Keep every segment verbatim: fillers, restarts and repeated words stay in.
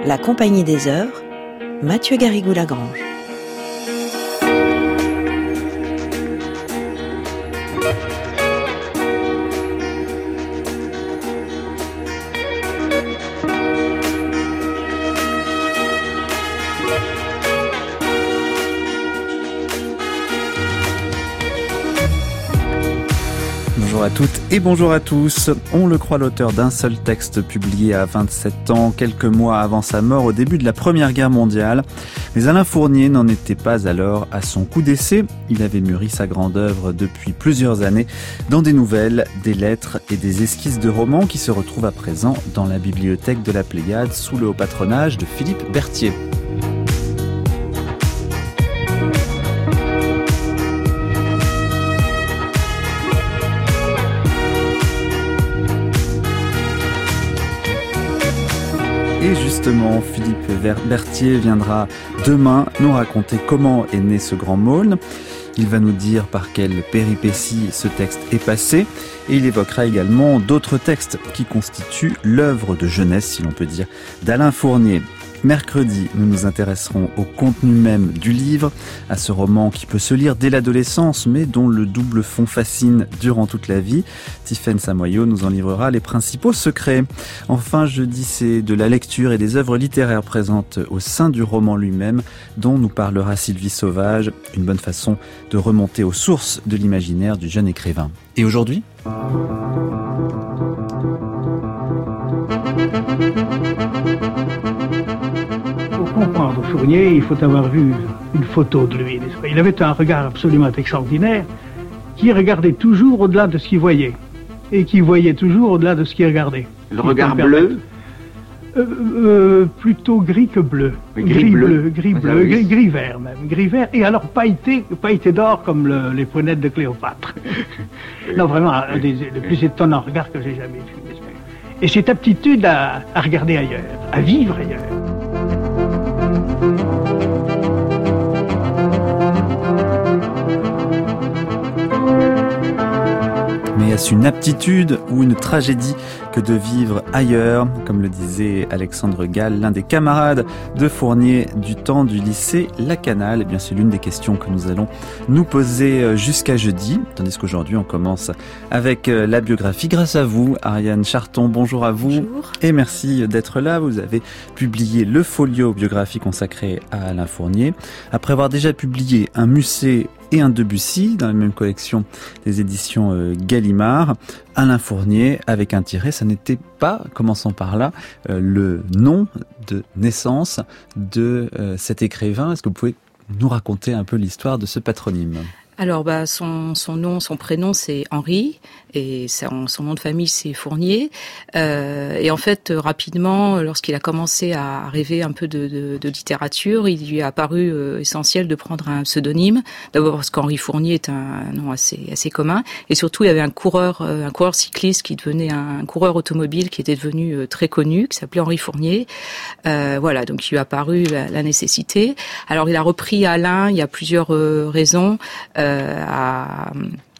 La Compagnie des Heures, Mathieu Garrigou-Lagrange. Bonjour à toutes et bonjour à tous. On le croit, l'auteur d'un seul texte publié à vingt-sept ans, quelques mois avant sa mort au début de la Première Guerre mondiale. Mais Alain Fournier n'en était pas alors à son coup d'essai. Il avait mûri sa grande œuvre depuis plusieurs années dans des nouvelles, des lettres et des esquisses de romans qui se retrouvent à présent dans la bibliothèque de la Pléiade sous le haut patronage de Philippe Berthier. Et justement, Philippe Berthier viendra demain nous raconter comment est né ce grand Maulne. Il va nous dire par quelles péripéties ce texte est passé et il évoquera également d'autres textes qui constituent l'œuvre de jeunesse, si l'on peut dire, d'Alain Fournier. Mercredi, nous nous intéresserons au contenu même du livre, à ce roman qui peut se lire dès l'adolescence, mais dont le double fond fascine durant toute la vie. Tiffaine Samoyau nous en livrera les principaux secrets. Enfin, jeudi, c'est de la lecture et des œuvres littéraires présentes au sein du roman lui-même, dont nous parlera Sylvie Sauvage, une bonne façon de remonter aux sources de l'imaginaire du jeune écrivain. Et aujourd'hui ? Pour comprendre Fournier, il faut avoir vu une photo de lui. Il avait un regard absolument extraordinaire qui regardait toujours au-delà de ce qu'il voyait et qui voyait toujours au-delà de ce qu'il regardait. Le regard bleu euh, euh, Plutôt gris que bleu. Mais gris, gris bleu, bleu Gris bleu, oui. gris, gris vert même. Gris vert et alors pailleté, pailleté d'or comme le, les poinettes de Cléopâtre. Non, vraiment, un des, des plus étonnants regards que j'ai jamais vu. Et cette aptitude à, à regarder ailleurs, à vivre ailleurs. Mais est-ce une aptitude ou une tragédie que de vivre ailleurs, comme le disait Alexandre Gall, l'un des camarades de Fournier du temps du lycée Lacanal? Eh bien, c'est l'une des questions que nous allons nous poser jusqu'à jeudi, tandis qu'aujourd'hui on commence avec la biographie. Grâce à vous, Ariane Charton, bonjour à vous. Bonjour. Et merci d'être là. Vous avez publié le folio biographie consacré à Alain Fournier. Après avoir déjà publié un Musset et un Debussy dans la même collection des éditions Gallimard, Alain Fournier avec un tiret, ça n'était pas, commençons par là, euh, le nom de naissance de euh, cet écrivain. Est-ce que vous pouvez nous raconter un peu l'histoire de ce patronyme ? Alors, bah, son, son nom, son prénom, c'est Henri, et son, son nom de famille, c'est Fournier. Euh, et en fait, rapidement, lorsqu'il a commencé à rêver un peu de, de, de littérature, il lui a paru euh, essentiel de prendre un pseudonyme. D'abord parce qu'Henri Fournier est un nom assez, assez commun, et surtout, il y avait un coureur, euh, un coureur cycliste qui devenait un, un coureur automobile qui était devenu euh, très connu, qui s'appelait Henri Fournier. Euh, voilà, donc il lui a paru la, la nécessité. Alors, il a repris Alain. Il y a plusieurs euh, raisons. Euh, à,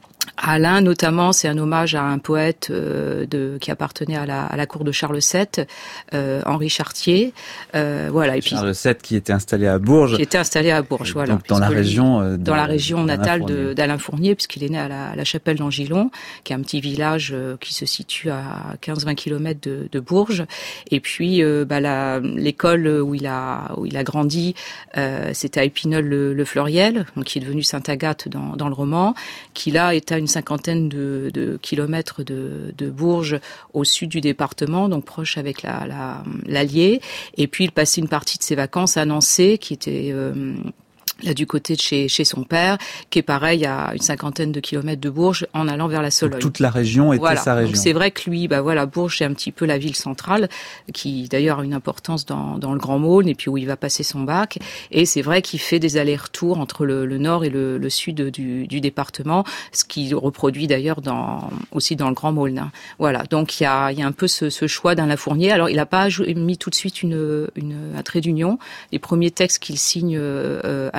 à Alain, notamment, c'est un hommage à un poète euh, de, qui appartenait à la, à la cour de Charles sept, euh, Henri Chartier. Euh, voilà. Et puis, Charles sept qui était installé à Bourges. Qui était installé à Bourges, et voilà. Donc dans la région, lui, de, dans la région natale d'Alain Fournier. De, d'Alain Fournier, puisqu'il est né à la, à la Chapelle d'Angilon, qui est un petit village euh, qui se situe à quinze à vingt kilomètres de, de Bourges. Et puis, euh, bah, la, l'école où il a, où il a grandi, euh, c'était à Épinal-le-Fleuriel, donc qui est devenu Sainte-Agathe dans, dans le roman, qui là est à une cinquantaine de, de kilomètres de, de Bourges au sud du département, donc proche avec la, la, l'Allier. Et puis il passait une partie de ses vacances à Nancy, qui était euh, là du côté de chez, chez son père, qui est pareil à une cinquantaine de kilomètres de Bourges en allant vers la Sologne. Donc toute la région était voilà. sa région. Donc c'est vrai que lui, bah voilà, Bourges c'est un petit peu la ville centrale, qui d'ailleurs a une importance dans, dans le Grand Maulne, et puis où il va passer son bac. Et c'est vrai qu'il fait des allers-retours entre le, le nord et le, le sud du, du département, ce qui reproduit d'ailleurs dans, aussi dans le Grand Maulne. Hein. Voilà, donc il y a, il y a un peu ce, ce choix d'Alain Fournier. Alors il n'a pas mis tout de suite une, une, un trait d'union. Les premiers textes qu'il signe euh, à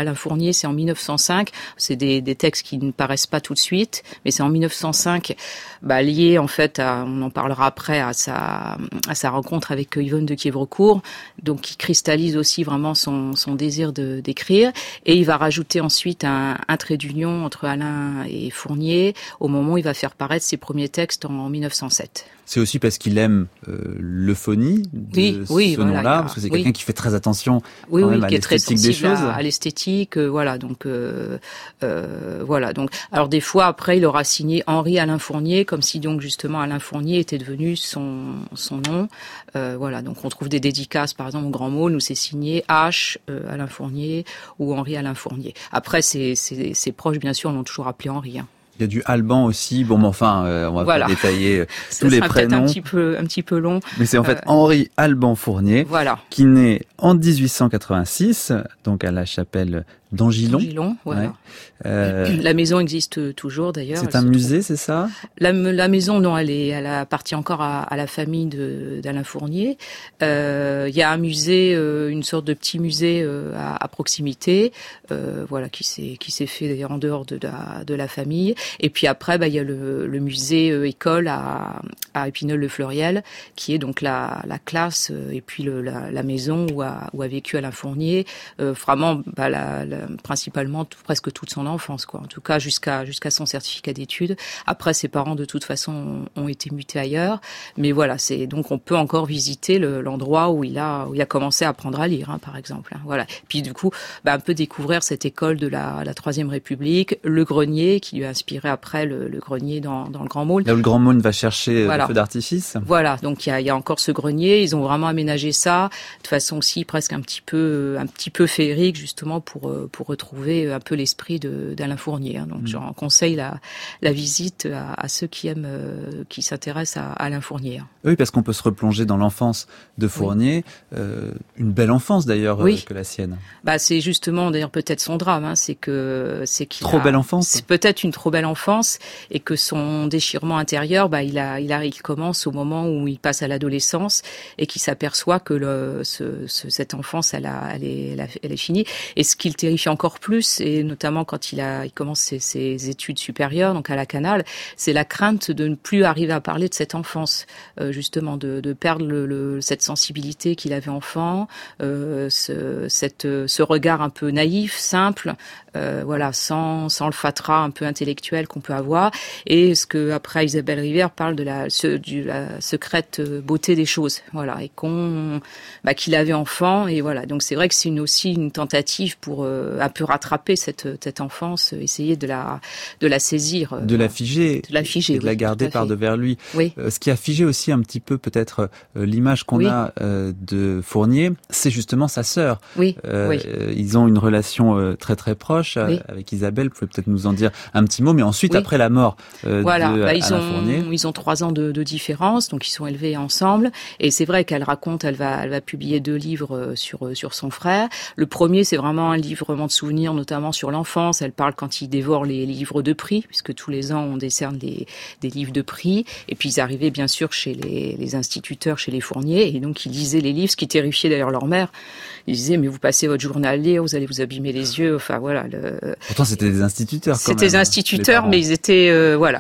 Alain Fournier, c'est en mille neuf cent cinq. C'est des, des textes qui ne paraissent pas tout de suite, mais c'est en mille neuf cent cinq, bah, lié en fait à, on en parlera après, à sa, à sa rencontre avec Yvonne de Quiévrecourt, donc qui cristallise aussi vraiment son, son désir de, d'écrire. Et il va rajouter ensuite un, un trait d'union entre Alain et Fournier au moment où il va faire paraître ses premiers textes en, en mille neuf cent sept. C'est aussi parce qu'il aime euh, l'euphonie de oui, oui, ce voilà, nom-là, a, parce que c'est oui. quelqu'un qui fait très attention oui, quand oui, même à qui est très l'esthétique des sensible choses. à, à l'esthétique, euh, voilà. Donc, euh, euh, voilà. Donc, alors des fois après, il aura signé Henri Alain Fournier, comme si donc justement Alain Fournier était devenu son son nom. Euh, voilà. Donc, on trouve des dédicaces, par exemple au Grand Môle, où c'est signé H euh, Alain Fournier ou Henri Alain Fournier. Après, ses ses ses proches, bien sûr, l'ont toujours appelé Henri. Hein. Il y a du Alban aussi. Bon, mais enfin, euh, on va voilà. pas détailler euh, tous les prénoms. Ça sera peut-être un petit peu, un petit peu long. Mais c'est en fait euh, Henri Alban Fournier, voilà. qui naît en dix-huit cent quatre-vingt-six, donc à la chapelle d'Angilon. Angilon, voilà. Ouais. Euh, la maison existe toujours d'ailleurs. C'est un musée, c'est ça ? la, la maison, non, elle est, elle appartient encore à, à la famille de, d'Alain Fournier. Euh, il y a un musée, euh, une sorte de petit musée euh, à, à proximité, euh, voilà, qui s'est, qui s'est fait d'ailleurs en dehors de la, de la famille. Et puis après, bah, il y a le, le musée euh, école à, à Épinal-le-Fleuriel, qui est donc la, la classe euh, et puis le, la, la maison où a, où a vécu Alain Fournier. Euh, vraiment, bah, la, la, principalement tout, presque toute son enfance, quoi. En tout cas, jusqu'à jusqu'à son certificat d'études. Après, ses parents, de toute façon, ont, ont été mutés ailleurs. Mais voilà, c'est donc on peut encore visiter le, l'endroit où il a où il a commencé à apprendre à lire, hein, par exemple. Hein, voilà. Puis du coup, bah, un peu découvrir cette école de la, la Troisième République, le grenier qui lui a inspiré après le, le grenier dans, dans le Grand Môle. Là où le Grand Môle va chercher voilà. le feu d'artifice. Voilà. Donc il y a, il y a encore ce grenier. Ils ont vraiment aménagé ça de façon aussi presque un petit peu un petit peu féerique, justement pour pour retrouver un peu l'esprit de, d'Alain Fournier. Hein. Donc, mmh. j'en conseille la, la visite à, à ceux qui aiment, euh, qui s'intéressent à, à Alain Fournier. Oui, parce qu'on peut se replonger dans l'enfance de Fournier, oui. euh, une belle enfance d'ailleurs oui. euh, que la sienne. Bah, c'est justement d'ailleurs peut-être son drame, hein, c'est que c'est qu'il trop a, belle enfance. C'est peut-être une trop belle enfance et que son déchirement intérieur, bah, il a, il a, il commence au moment où il passe à l'adolescence et qu'il s'aperçoit que le, ce, ce, cette enfance, elle a, elle est, elle, a, elle est finie. Et ce qui le terrifie encore plus, et notamment quand il a, il commence ses, ses études supérieures, donc à la Canale, c'est la crainte de ne plus arriver à parler de cette enfance, euh, justement, de, de perdre le, le, cette sensibilité qu'il avait enfant, euh, ce, cette, ce regard un peu naïf, simple, euh, voilà, sans, sans le fatras un peu intellectuel qu'on peut avoir, et ce que après Isabelle Rivière parle de la, ce, du, la secrète beauté des choses, voilà, et qu'on, bah, qu'il avait enfant, et voilà, donc c'est vrai que c'est une, aussi une tentative pour euh, un peu rattraper cette, cette enfance, essayer de la, de la saisir, de la figer, de la figer, et de oui, la garder par devers lui. Oui. Euh, ce qui a figé aussi un petit peu peut-être euh, l'image qu'on oui. a euh, de Fournier, c'est justement sa sœur. Oui. Euh, oui. Ils ont une relation euh, très très proche oui. avec Isabelle. Vous pouvez peut-être nous en dire un petit mot, mais ensuite oui. après la mort euh, voilà. de bah, ils Alain ont, Fournier. Ils ont trois ans de, de différence, donc ils sont élevés ensemble. Et c'est vrai qu'elle raconte, elle va, elle va publier deux livres sur sur son frère. Le premier, c'est vraiment un livre vraiment de souvenirs, notamment sur l'enfance. Elle parle quand il dévore les livres de prix, puisque tous les ans on décerne les, des livres de prix. Et puis ils arrivaient bien sûr chez les, les instituteurs, chez les Fournier, et donc ils lisaient les livres, ce qui terrifiait d'ailleurs leur mère. Ils disaient mais vous passez votre journée à lire, vous allez vous abîmer les yeux. Enfin voilà. Le... Pourtant c'était des instituteurs. Quand c'était même, des instituteurs, mais ils étaient euh, voilà,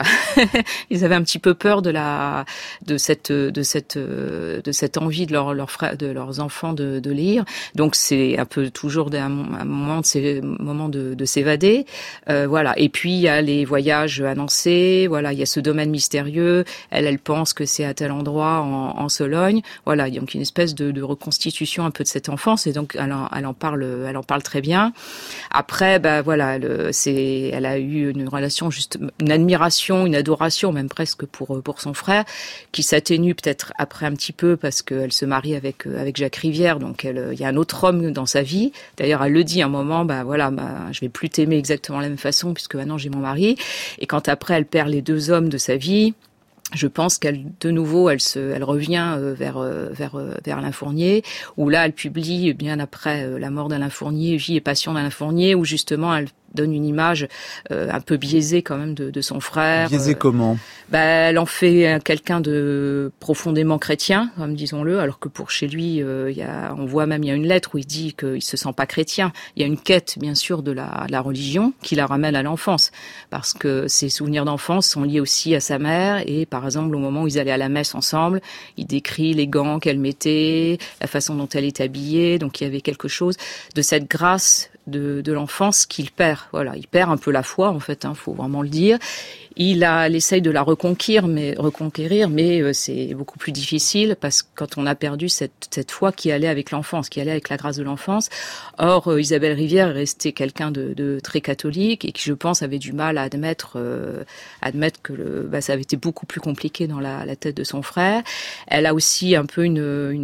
ils avaient un petit peu peur de la, de cette, de cette, de cette envie de leurs leurs frères, de leurs enfants de, de lire. Donc c'est un peu toujours un, un moment de ces moments de, de s'évader. Euh, voilà. Et puis il y a les voyages annoncés. Voilà, il y a ce domaine mystérieux. Elle, elle pense que c'est à tel endroit en, en Sologne. Voilà, donc une espèce de, de reconstitution un peu de cette enfance. Et donc elle en, elle en parle, elle en parle très bien. Après, bah voilà, le, c'est, elle a eu une relation juste, une admiration, une adoration même presque pour pour son frère, qui s'atténue peut-être après un petit peu parce qu'elle se marie avec avec Jacques Rivière. Donc elle, il y a un autre homme dans sa vie. D'ailleurs, elle le dit à un moment, bah voilà, bah, je vais plus t'aimer exactement de la même façon puisque maintenant j'ai mon mari. Et quand après elle perd les deux hommes de sa vie, je pense qu'elle, de nouveau, elle se, elle revient vers vers vers Alain Fournier, où là, elle publie bien après la mort d'Alain Fournier, Vie et passion d'Alain Fournier, où justement elle donne une image euh, un peu biaisée quand même de, de son frère. Biaisée euh, comment ? Bah, elle en fait quelqu'un de profondément chrétien, comme disons-le, alors que pour chez lui, euh, il y a, on voit même il y a une lettre où il dit qu'il se sent pas chrétien. Il y a une quête, bien sûr, de la, de la religion qui la ramène à l'enfance, parce que ses souvenirs d'enfance sont liés aussi à sa mère. Et par exemple, au moment où ils allaient à la messe ensemble, il décrit les gants qu'elle mettait, la façon dont elle est habillée. Donc il y avait quelque chose de cette grâce de, de l'enfance qu'il perd. Voilà, il perd un peu la foi, en fait, hein, faut vraiment le dire. Il a, il essaye de la reconquérir, mais reconquérir, mais euh, c'est beaucoup plus difficile parce que quand on a perdu cette, cette foi qui allait avec l'enfance, qui allait avec la grâce de l'enfance. Or, euh, Isabelle Rivière est restée quelqu'un de, de très catholique et qui, je pense, avait du mal à admettre, euh, admettre que le, bah, ça avait été beaucoup plus compliqué dans la, la tête de son frère. Elle a aussi un peu une,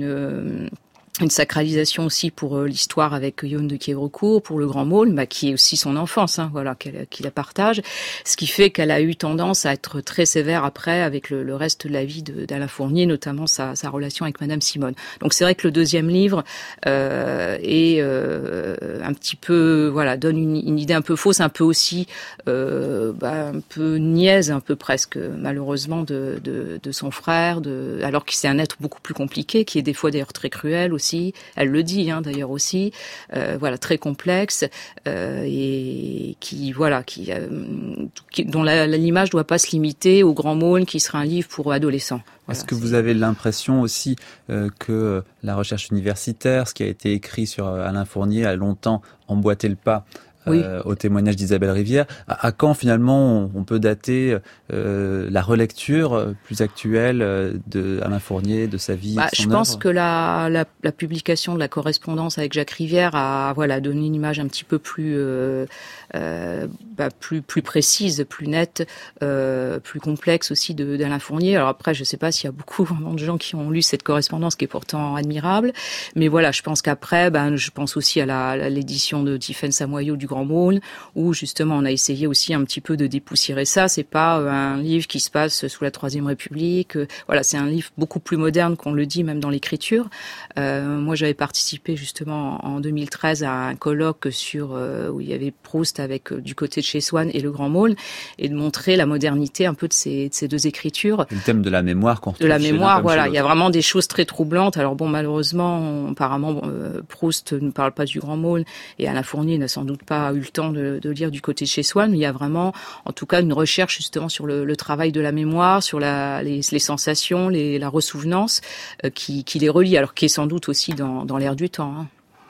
une une sacralisation aussi pour euh, l'histoire avec Yonne de Quiévrecourt, pour le Grand Maulne, bah, qui est aussi son enfance, hein, voilà, qu'elle, qu'il la partage. Ce qui fait qu'elle a eu tendance à être très sévère après avec le, le reste de la vie de, d'Alain Fournier, notamment sa, sa relation avec Madame Simone. Donc c'est vrai que le deuxième livre euh, est euh, un petit peu, voilà, donne une, une idée un peu fausse, un peu aussi, euh, bah, un peu niaise, un peu presque, malheureusement, de, de, de son frère, de, alors que c'est un être beaucoup plus compliqué, qui est des fois d'ailleurs très cruel aussi. Elle le dit, hein, d'ailleurs aussi, euh, voilà, très complexe euh, et qui, voilà, qui, euh, qui dont la, l'image doit pas se limiter au Grand Maulne, qui sera un livre pour adolescents. Voilà, Est-ce que c'est... vous avez l'impression aussi euh, que la recherche universitaire, ce qui a été écrit sur Alain Fournier, a longtemps emboîté le pas Oui. Euh, au témoignage d'Isabelle Rivière. À, à quand finalement on, on peut dater euh, la relecture plus actuelle de Alain Fournier, de sa vie, bah, de son je œuvre ? pense que la, la, la publication de la correspondance avec Jacques Rivière a, voilà, donné une image un petit peu plus, euh, euh, bah, plus, plus précise, plus nette, euh, plus complexe aussi de, d'Alain Fournier. Alors après, je sais pas s'il y a beaucoup vraiment de gens qui ont lu cette correspondance qui est pourtant admirable, mais voilà, je pense qu'après, ben, je pense aussi à, la, à l'édition de Tiphaine Samoyau du Grand Maulne, où justement on a essayé aussi un petit peu de dépoussiérer ça. C'est pas un livre qui se passe sous la Troisième République. Voilà, c'est un livre beaucoup plus moderne qu'on le dit même dans l'écriture. Euh, moi, j'avais participé justement en deux mille treize à un colloque sur euh, où il y avait Proust avec euh, du côté de chez Swann et le Grand Maulne, et de montrer la modernité un peu de ces, de ces deux écritures. Le thème de la mémoire qu'on retrouve de la chez mémoire, l'un comme voilà, chez il y a vraiment des choses très troublantes. Alors bon, malheureusement, on, apparemment, bon, euh, Proust ne parle pas du Grand Maulne et Alain Fournier n'a sans doute pas eu le temps de, de lire du côté de chez Swann. Il y a vraiment, en tout cas, une recherche justement sur le, le travail de la mémoire, sur la, les, les sensations, les, la ressouvenance, euh, qui, qui les relie, alors qui est sans doute aussi dans, dans l'air du temps, hein.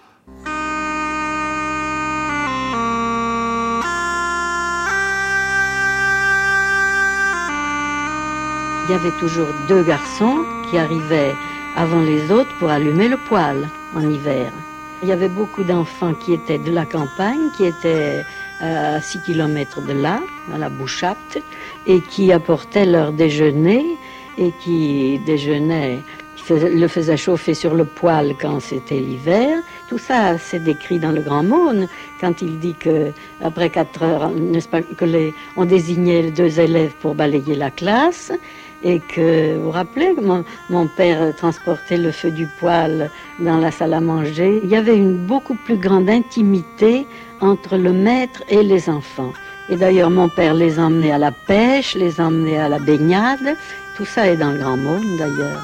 Il y avait toujours deux garçons qui arrivaient avant les autres pour allumer le poêle en hiver. Il y avait beaucoup d'enfants qui étaient de la campagne, qui étaient à six kilomètres de là, à la Bouchatte, et qui apportaient leur déjeuner et qui déjeunaient, qui le faisaient chauffer sur le poêle quand c'était l'hiver. Tout ça, c'est décrit dans le Grand Maulne, quand il dit que après quatre heures, n'est-ce pas, que les, on désignait les deux élèves pour balayer la classe. Et que, vous vous rappelez, mon, mon père transportait le feu du poêle dans la salle à manger. Il y avait une beaucoup plus grande intimité entre le maître et les enfants. Et d'ailleurs, mon père les emmenait à la pêche, les emmenait à la baignade. Tout ça est dans le Grand Maulne, d'ailleurs.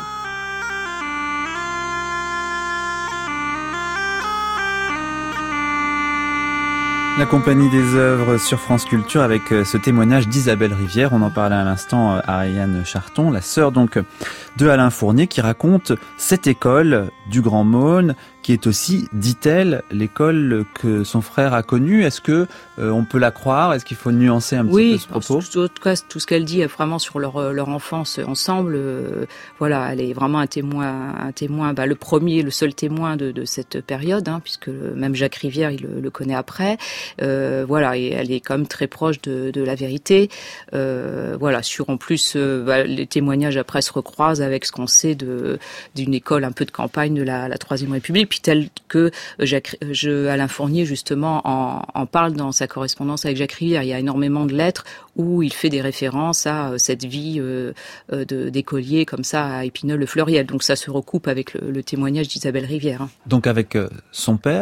La Compagnie des œuvres sur France Culture avec ce témoignage d'Isabelle Rivière. On en parlait à l'instant à Ariane Charton, la sœur donc de Alain Fournier, qui raconte cette école du Grand Maulne, qui est aussi, dit-elle, l'école que son frère a connue. Est-ce que euh, on peut la croire ? Est-ce qu'il faut nuancer un oui, petit peu ce propos ? Oui, en tout cas, tout ce qu'elle dit vraiment sur leur leur enfance ensemble, euh, voilà, elle est vraiment un témoin, un témoin, bah, le premier, le seul témoin de, de cette période, hein, puisque même Jacques Rivière, il le, le connaît après. Euh, voilà, et elle est quand même très proche de, de la vérité. Euh, voilà, sur en plus, euh, bah, les témoignages après se recroisent avec ce qu'on sait de d'une école un peu de campagne de la, la Troisième République, puis tel que Jacques, je, Alain Fournier justement en, en parle dans sa correspondance avec Jacques Rivière. Il y a énormément de lettres où il fait des références à cette vie euh, de, d'écolier comme ça à Épinal-le-Fleuriel. Donc ça se recoupe avec le, le témoignage d'Isabelle Rivière. Hein. Donc avec son père,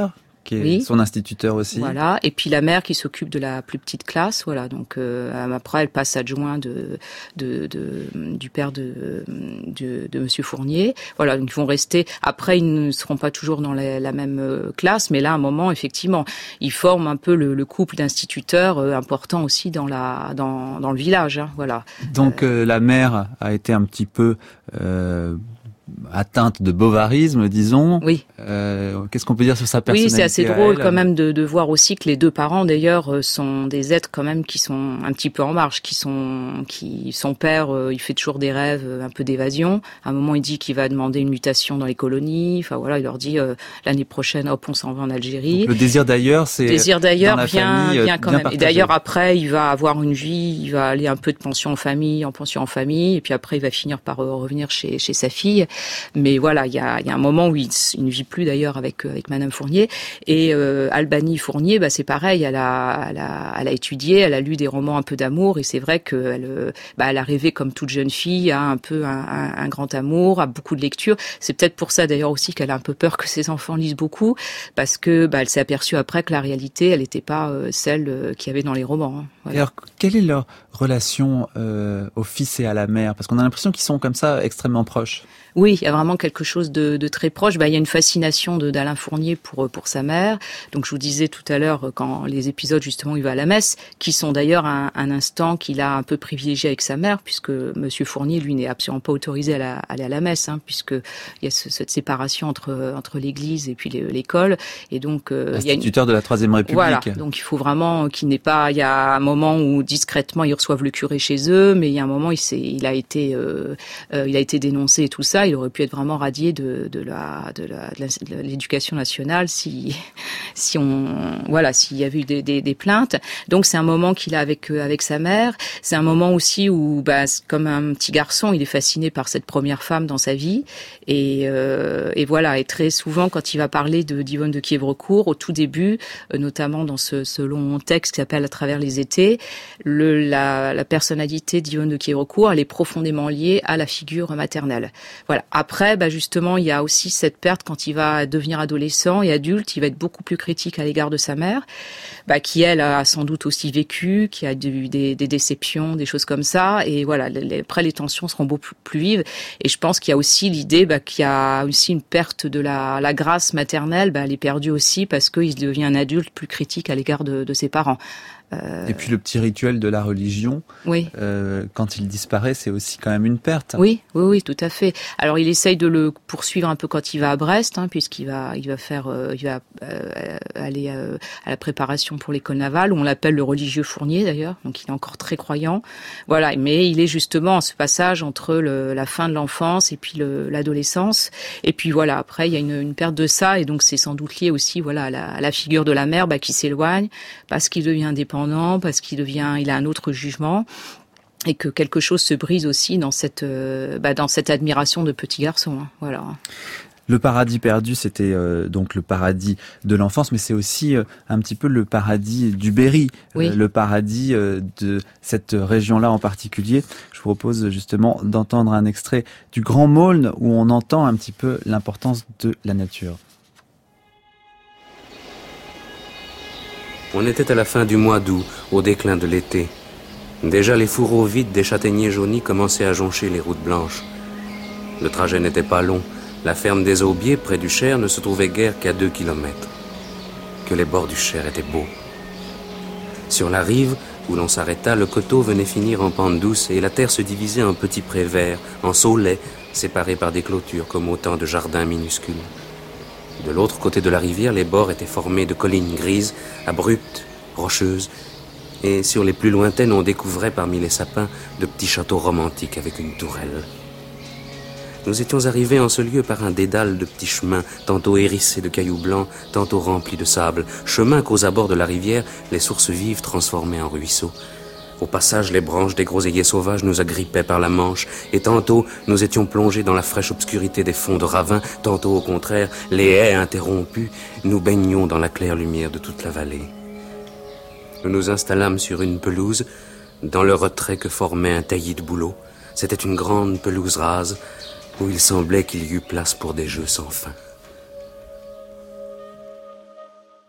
qui est oui. son instituteur aussi. Voilà. Et puis la mère qui s'occupe de la plus petite classe. Voilà. Donc euh, après, elle passe adjoint de, de, de du père de, de de Monsieur Fournier. Voilà. Donc ils vont rester. Après, ils ne seront pas toujours dans la, la même classe, mais là, à un moment, effectivement, ils forment un peu le, le couple d'instituteurs euh, important aussi dans la dans dans le village. Hein. Voilà. Donc euh, la mère a été un petit peu euh, atteinte de bovarisme, disons. Oui. Euh, qu'est-ce qu'on peut dire sur sa personnalité? Oui, c'est assez drôle quand même de, de voir aussi que les deux parents, d'ailleurs, sont des êtres quand même qui sont un petit peu en marge, qui sont, qui, son père, il fait toujours des rêves, un peu d'évasion. À un moment, il dit qu'il va demander une mutation dans les colonies. Enfin voilà, il leur dit euh, l'année prochaine, hop, on s'en va en Algérie. Donc, le désir d'ailleurs, c'est le désir d'ailleurs vient, famille, vient quand bien même. partagé. Et d'ailleurs après, il va avoir une vie, il va aller un peu de pension en famille, en pension en famille, et puis après, il va finir par euh, revenir chez chez sa fille. Mais voilà, il y a, il y a un moment où il, il ne vit plus d'ailleurs avec avec Madame Fournier. Et euh, Albany Fournier, bah c'est pareil, elle a, elle a, elle a étudié, elle a lu des romans un peu d'amour, et c'est vrai qu'elle, bah elle a rêvé comme toute jeune fille à un peu un, un, un grand amour, à beaucoup de lectures. C'est peut-être pour ça d'ailleurs aussi qu'elle a un peu peur que ses enfants lisent beaucoup, parce que bah elle s'est aperçue après que la réalité, elle n'était pas euh, celle euh, qu'il y avait dans les romans. Hein. Voilà. Et alors, quelle est leur relation euh, au fils et à la mère? Parce qu'on a l'impression qu'ils sont comme ça extrêmement proches. Oui, il y a vraiment quelque chose de, de très proche. Bah, il y a une fascination de, d'Alain Fournier pour pour sa mère. Donc, je vous disais tout à l'heure, quand les épisodes justement où il va à la messe, qui sont d'ailleurs un, un instant qu'il a un peu privilégié avec sa mère, puisque Monsieur Fournier, lui, n'est absolument pas autorisé à, la, à aller à la messe, hein, puisque il y a ce, cette séparation entre entre l'Église et puis l'école. Et donc, euh, il y a une... de la Troisième République. Voilà. Donc, il faut vraiment qu'il n'ait pas. Il y a un moment où discrètement ils reçoivent le curé chez eux, mais il y a un moment il s'est, il a été, euh, euh, il a été dénoncé et tout ça. Il aurait pu être vraiment radié de, de la, de la, de l'éducation nationale si, si on, voilà, s'il y avait eu des, des, des plaintes. Donc c'est un moment qu'il a avec avec sa mère. C'est un moment aussi où, bah, comme un petit garçon, il est fasciné par cette première femme dans sa vie. Et, euh, et voilà. Et très souvent, quand il va parler de d'Yvonne de Quiévrecourt, au tout début, euh, notamment dans ce, ce long texte qui s'appelle À travers les étés, le, la, la personnalité d'Yvonne de Quiévrecourt, elle est profondément liée à la figure maternelle. Voilà. Après, bah justement, il y a aussi cette perte quand il va devenir adolescent et adulte, il va être beaucoup plus critique à l'égard de sa mère, bah, qui elle a sans doute aussi vécu, qui a eu des, des déceptions, des choses comme ça. Et voilà, les, après les tensions seront beaucoup plus vives. Et je pense qu'il y a aussi l'idée bah, qu'il y a aussi une perte de la, la grâce maternelle, bah, elle est perdue aussi parce qu'il devient un adulte plus critique à l'égard de, de ses parents. Euh... Et puis le petit rituel de la religion, oui. euh, quand il disparaît, c'est aussi quand même une perte. Oui, oui, oui, tout à fait. Alors il essaye de le poursuivre un peu quand il va à Brest, hein, puisqu'il va, il va faire, euh, il va euh, aller euh, à la préparation pour l'école navale, où on l'appelle le religieux Fournier d'ailleurs, donc il est encore très croyant. Voilà, mais il est justement en ce passage entre le, la fin de l'enfance et puis le, l'adolescence. Et puis voilà, après il y a une, une perte de ça, et donc c'est sans doute lié aussi, voilà, à la, à la figure de la mère, bah, qui s'éloigne parce qu'il devient indépendant, parce qu'il devient, il a un autre jugement, et que quelque chose se brise aussi dans cette, euh, bah, dans cette admiration de petit garçon. Hein, voilà. Le paradis perdu, c'était euh, donc le paradis de l'enfance, mais c'est aussi euh, un petit peu le paradis du Berry, oui. euh, le paradis euh, de cette région-là en particulier. Je vous propose justement d'entendre un extrait du Grand Maulne où on entend un petit peu l'importance de la nature. On était à la fin du mois d'août, au déclin de l'été. Déjà les fourreaux vides des châtaigniers jaunis commençaient à joncher les routes blanches. Le trajet n'était pas long. La ferme des Aubiers, près du Cher, ne se trouvait guère qu'à deux kilomètres. Que les bords du Cher étaient beaux. Sur la rive, où l'on s'arrêta, le coteau venait finir en pente douce et la terre se divisait en petits prés verts, en saulais, séparés par des clôtures comme autant de jardins minuscules. De l'autre côté de la rivière, les bords étaient formés de collines grises, abruptes, rocheuses, et sur les plus lointaines, on découvrait parmi les sapins de petits châteaux romantiques avec une tourelle. Nous étions arrivés en ce lieu par un dédale de petits chemins, tantôt hérissés de cailloux blancs, tantôt remplis de sable, chemins qu'aux abords de la rivière, les sources vives transformaient en ruisseaux. Au passage, les branches des groseilliers sauvages nous agrippaient par la manche, et tantôt, nous étions plongés dans la fraîche obscurité des fonds de ravins, tantôt, au contraire, les haies interrompues, nous baignions dans la claire lumière de toute la vallée. Nous nous installâmes sur une pelouse, dans le retrait que formait un taillis de bouleau. C'était une grande pelouse rase, où il semblait qu'il y eût place pour des jeux sans fin.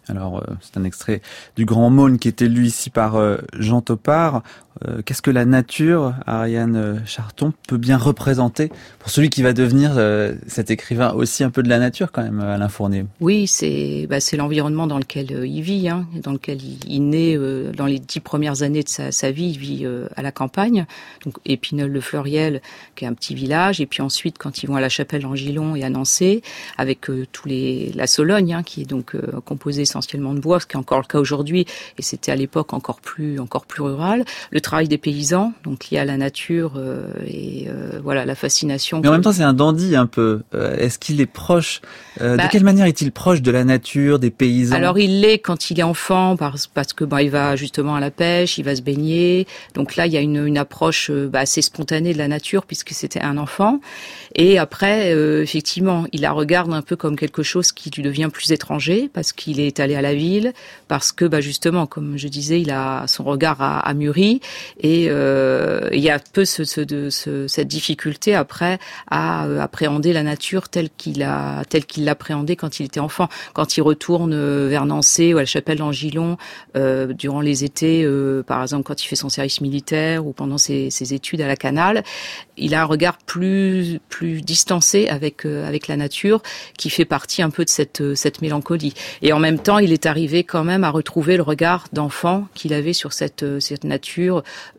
Alors, euh, c'est un extrait du Grand Maulne qui était lu ici par euh, Jean Topart. Euh, qu'est-ce que la nature, Ariane Charton, peut bien représenter pour celui qui va devenir euh, cet écrivain aussi un peu de la nature quand même, Alain Fournier? Oui, c'est bah, c'est l'environnement dans lequel euh, il vit, hein, dans lequel il, il naît euh, dans les dix premières années de sa, sa vie. Il vit euh, à la campagne, donc Épineuil-le-Fleuriel, qui est un petit village, et puis ensuite quand ils vont à la Chapelle-en-Gillon et à Nancy, avec euh, tous les la Sologne, hein, qui est donc euh, composée essentiellement de bois, ce qui est encore le cas aujourd'hui, et c'était à l'époque encore plus encore plus rural. Le travail des paysans, donc lié à la nature euh, et euh, voilà la fascination. Mais en même temps, c'est un dandy un peu. Euh, est-ce qu'il est proche euh, bah, de quelle manière est-il proche de la nature, des paysans? Alors il l'est quand il est enfant, parce, parce que bah, il va justement à la pêche, il va se baigner. Donc là, il y a une, une approche bah, assez spontanée de la nature puisque c'était un enfant. Et après, euh, effectivement, il la regarde un peu comme quelque chose qui lui devient plus étranger parce qu'il est allé à la ville, parce que bah, justement, comme je disais, il a son regard a, a mûri. Et euh, il y a peu ce, ce, de, ce, cette difficulté après à euh, appréhender la nature telle qu'il a, telle qu'il l'appréhendait quand il était enfant. Quand il retourne vers Nancy ou à la Chapelle-en-Gillon euh, durant les étés, euh, par exemple quand il fait son service militaire ou pendant ses, ses études à la Canale, il a un regard plus plus distancé avec euh, avec la nature qui fait partie un peu de cette cette mélancolie. Et en même temps, il est arrivé quand même à retrouver le regard d'enfant qu'il avait sur cette cette nature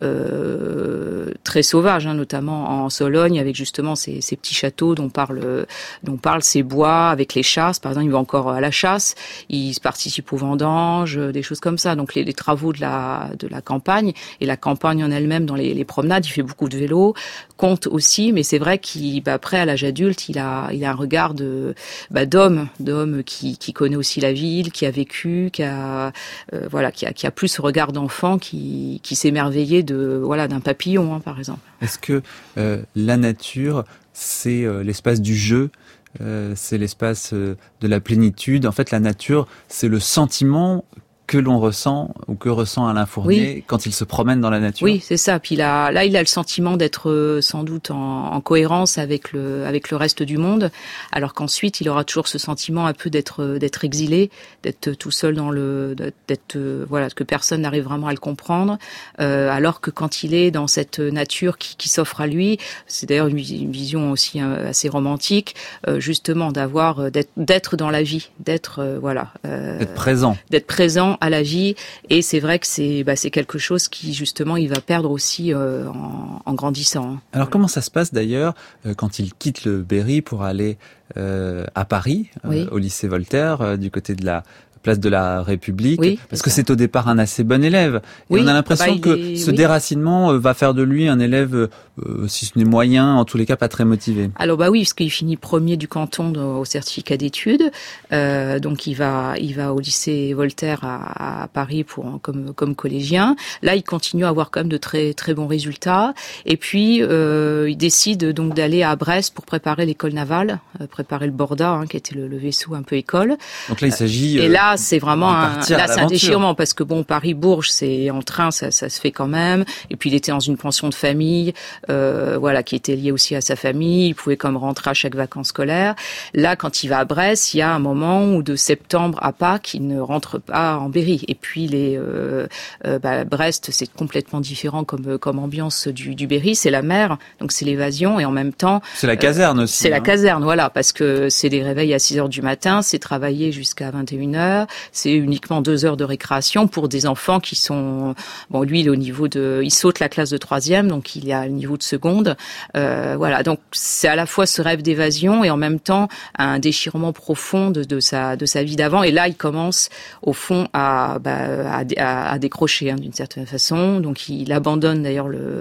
euh, très sauvage, hein, notamment en Sologne avec justement ces, ces petits châteaux dont parle dont parle ces bois avec les chasses. Par exemple, il va encore à la chasse, il participe aux vendanges, des choses comme ça. Donc les, les travaux de la de la campagne et la campagne en elle-même dans les, les promenades, il fait beaucoup de vélo, compte aussi, mais c'est vrai qu'il bah, après à l'âge adulte, il a il a un regard de bah, d'homme, d'homme qui qui connaît aussi la ville, qui a vécu, qui a euh, voilà, qui a qui a plus ce regard d'enfant qui qui s'émerveillait de voilà d'un papillon, hein, par exemple. Est-ce que euh, la nature, c'est euh, l'espace du jeu? Euh, c'est l'espace euh, de la plénitude. En fait, la nature, c'est le sentiment que l'on ressent ou que ressent Alain Fournier oui. quand il se promène dans la nature. Oui, c'est ça. Puis là, là, il a le sentiment d'être euh, sans doute en, en cohérence avec le avec le reste du monde, alors qu'ensuite il aura toujours ce sentiment un peu d'être d'être exilé, d'être tout seul dans le d'être euh, voilà que personne n'arrive vraiment à le comprendre. Euh, alors que quand il est dans cette nature qui, qui s'offre à lui, c'est d'ailleurs une, une vision aussi euh, assez romantique, euh, justement d'avoir d'être d'être dans la vie, d'être euh, voilà euh, d'être présent, d'être présent à la vie, et c'est vrai que c'est bah, c'est quelque chose qui justement il va perdre aussi euh, en, en grandissant. Alors comment ça se passe d'ailleurs euh, quand il quitte le Berry pour aller euh, à Paris, oui. euh, au lycée Voltaire, euh, du côté de la place de la République, oui, parce que c'est au départ un assez bon élève. Et oui, on a l'impression bah, que est... ce oui. déracinement va faire de lui un élève, euh, si ce n'est moyen, en tous les cas pas très motivé. Alors bah oui, parce qu'il finit premier du canton de, au certificat d'études, euh, donc il va, il va au lycée Voltaire à, à Paris pour comme comme collégien. Là, il continue à avoir quand même de très très bons résultats. Et puis euh, il décide donc d'aller à Brest pour préparer l'école navale, euh, préparer le Borda, hein, qui était le, le vaisseau un peu école. Donc là, il s'agit. Et là, c'est vraiment un, là, c'est un déchirement parce que bon, Paris-Bourges, c'est en train, ça, ça se fait quand même. Et puis il était dans une pension de famille, euh, voilà, qui était liée aussi à sa famille. Il pouvait comme rentrer à chaque vacances scolaires. Là, quand il va à Brest, il y a un moment où de septembre à Pâques, il ne rentre pas en Berry. Et puis les euh, euh, bah, Brest, c'est complètement différent comme comme ambiance du, du Berry. C'est la mer, donc c'est l'évasion et en même temps. C'est la caserne euh, aussi. C'est hein. la caserne, voilà, parce que c'est des réveils à six heures du matin, c'est travailler jusqu'à vingt et une heures. C'est uniquement deux heures de récréation pour des enfants qui sont... Bon, lui, il est au niveau de... Il saute la classe de troisième, donc il est à le niveau de seconde. Euh, voilà, donc c'est à la fois ce rêve d'évasion et en même temps un déchirement profond de, de, sa, de sa vie d'avant. Et là, il commence, au fond, à, bah, à, à décrocher, hein, d'une certaine façon. Donc il abandonne d'ailleurs le...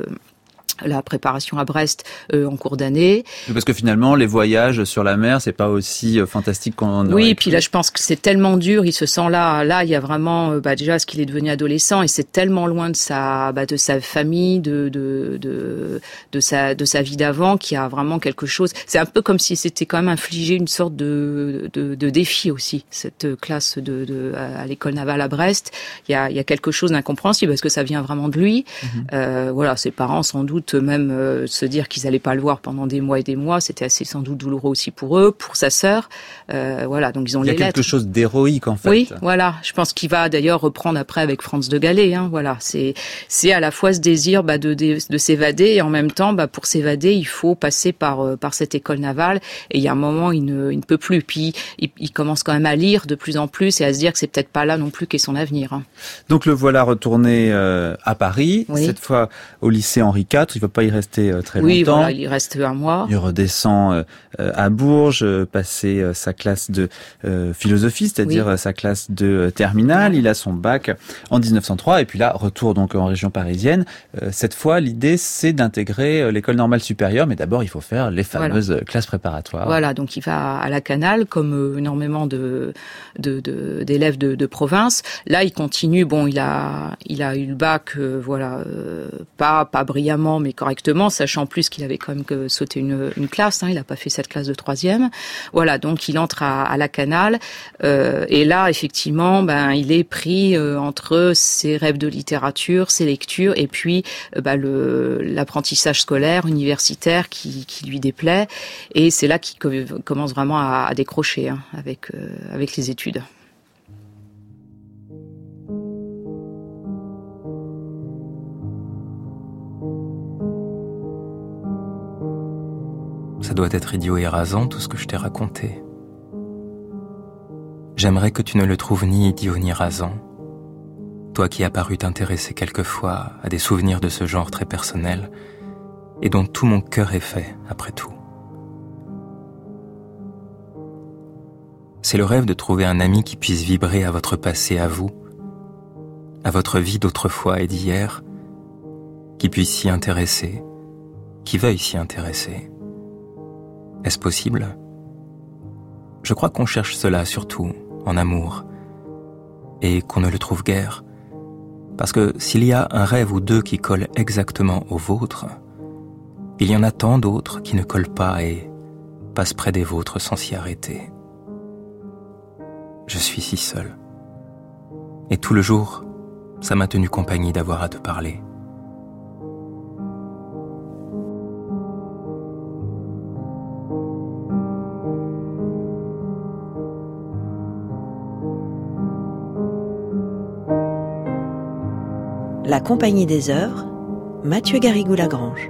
la préparation à Brest euh, en cours d'année. Parce que finalement, les voyages sur la mer, c'est pas aussi euh, fantastique qu'on en aurait. Oui, et puis là, je pense que c'est tellement dur. Il se sent là, là, il y a vraiment, euh, bah, déjà, ce qu'il est devenu adolescent, et c'est tellement loin de sa, bah, de sa famille, de, de, de, de sa, de sa vie d'avant, qu'il y a vraiment quelque chose. C'est un peu comme si c'était quand même infligé une sorte de, de, de défi aussi. Cette classe de, de à l'école navale à Brest, il y a, il y a quelque chose d'incompréhensible parce que ça vient vraiment de lui. Mm-hmm. Euh, voilà, ses parents sans doute doute même euh, se dire qu'ils allaient pas le voir pendant des mois et des mois. C'était assez sans doute douloureux aussi pour eux, pour sa sœur. Euh, voilà, donc ils ont les lettres. Il y a quelque chose d'héroïque en fait. Oui, voilà. Je pense qu'il va d'ailleurs reprendre après avec Franz de Gallet. Hein, voilà, c'est c'est à la fois ce désir bah, de, de de s'évader et en même temps, bah, pour s'évader, il faut passer par euh, par cette école navale. Et il y a un moment, il ne il ne peut plus. Puis il, il commence quand même à lire de plus en plus et à se dire que c'est peut-être pas là non plus qu'est son avenir. Hein. Donc le voilà retourné euh, à Paris, oui. cette fois au lycée Henri quatre. Il ne va pas y rester euh, très oui, longtemps. Oui, voilà, il y reste un mois. Il redescend euh, à Bourges, euh, passer euh, sa classe de euh, philosophie, c'est-à-dire oui. sa classe de euh, terminale. Il a son bac en dix-neuf cent trois et puis là, retour donc en région parisienne. Euh, cette fois, l'idée, c'est d'intégrer euh, l'école normale supérieure, mais d'abord, il faut faire les fameuses voilà. classes préparatoires. Voilà, donc il va à la Canale, comme euh, énormément de, de, de d'élèves de, de province. Là, il continue. Bon, il a, il a eu le bac, euh, voilà, euh, pas, pas brillamment, mais correctement, sachant en plus qu'il avait quand même que sauté une, une classe. Hein, il n'a pas fait cette classe de troisième. Voilà, donc il entre à, à la Canale. Euh, et là, effectivement, ben, il est pris euh, entre ses rêves de littérature, ses lectures, et puis euh, ben, le, l'apprentissage scolaire, universitaire, qui, qui lui déplaît. Et c'est là qu'il commence vraiment à, à décrocher hein, avec, euh, avec les études. Ça doit être idiot et rasant tout ce que je t'ai raconté. J'aimerais que tu ne le trouves ni idiot ni rasant. Toi qui as paru t'intéresser quelquefois à des souvenirs de ce genre très personnels et dont tout mon cœur est fait, après tout. C'est le rêve de trouver un ami qui puisse vibrer à votre passé à vous, à votre vie d'autrefois et d'hier, qui puisse s'y intéresser, qui veuille s'y intéresser. Est-ce possible ? Je crois qu'on cherche cela surtout en amour, et qu'on ne le trouve guère, parce que s'il y a un rêve ou deux qui collent exactement au vôtre, il y en a tant d'autres qui ne collent pas et passent près des vôtres sans s'y arrêter. Je suis si seul. Et tout le jour, ça m'a tenu compagnie d'avoir à te parler. La Compagnie des Heures, Mathieu Garrigou-Lagrange.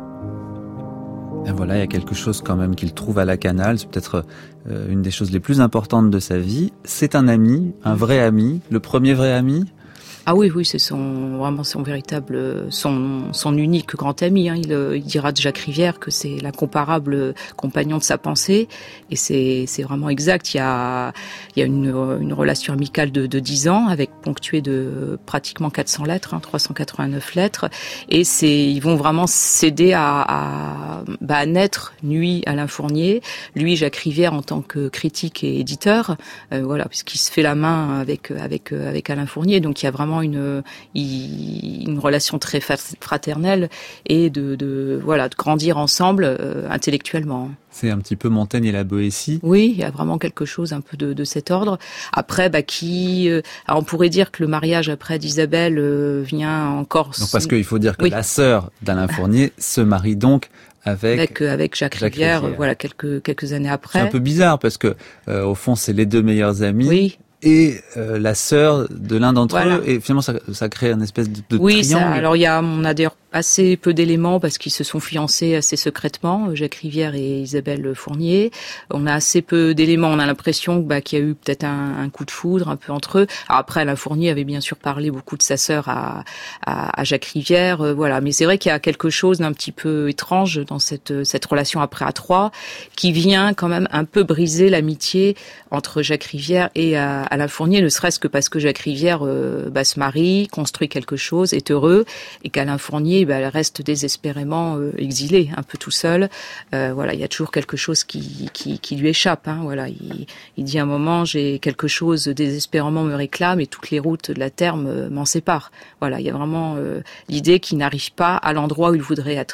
Et voilà, il y a quelque chose quand même qu'il trouve à la Canale, c'est peut-être euh, une des choses les plus importantes de sa vie. C'est un ami, un vrai ami, le premier vrai ami. Ah oui, oui, c'est son vraiment son véritable, son son unique grand ami. Hein. Il, il dira de Jacques Rivière que c'est l'incomparable compagnon de sa pensée, et c'est c'est vraiment exact. Il y a il y a une une relation amicale de de dix ans, avec ponctuée de pratiquement quatre cents lettres, hein, trois cent quatre-vingt-neuf lettres, et c'est ils vont vraiment s'aider à à, bah, à naître nuit Alain Fournier, lui Jacques Rivière en tant que critique et éditeur, euh, voilà, puisqu'il se fait la main avec avec avec Alain Fournier, donc il y a vraiment une une relation très fraternelle et de de voilà de grandir ensemble euh, intellectuellement. C'est un petit peu Montaigne et la Boétie. Oui, il y a vraiment quelque chose un peu de, de cet ordre. Après, bah qui, euh, alors on pourrait dire que le mariage après d'Isabelle euh, vient encore. Donc parce qu'il faut dire que oui. la sœur d'Alain Fournier se marie donc avec avec, euh, avec Jacques, Jacques Rivière, Rivière. Voilà, quelques quelques années après. C'est un peu bizarre parce que euh, au fond c'est les deux meilleurs amis. Oui. Et euh, la sœur de l'un d'entre voilà. eux, et finalement ça, ça crée une espèce de, de oui, triangle. Oui, alors il y a, on a d'ailleurs assez peu d'éléments parce qu'ils se sont fiancés assez secrètement, Jacques Rivière et Isabelle Fournier. On a assez peu d'éléments, on a l'impression bah, qu'il y a eu peut-être un, un coup de foudre un peu entre eux. Alors après, Alain Fournier avait bien sûr parlé beaucoup de sa sœur à, à, à Jacques Rivière, euh, voilà. Mais c'est vrai qu'il y a quelque chose d'un petit peu étrange dans cette, cette relation après à trois, qui vient quand même un peu briser l'amitié entre Jacques Rivière et euh, Alain Fournier, ne serait-ce que parce que Jacques Rivière euh, bah, se marie, construit quelque chose, est heureux, et qu'Alain Fournier bah, reste désespérément euh, exilé, un peu tout seul. Euh, voilà, il y a toujours quelque chose qui, qui, qui lui échappe. Hein, voilà, il, il dit à un moment, j'ai quelque chose désespérément me réclame et toutes les routes de la terre me, m'en séparent. Voilà, il y a vraiment euh, l'idée qu'il n'arrive pas à l'endroit où il voudrait être.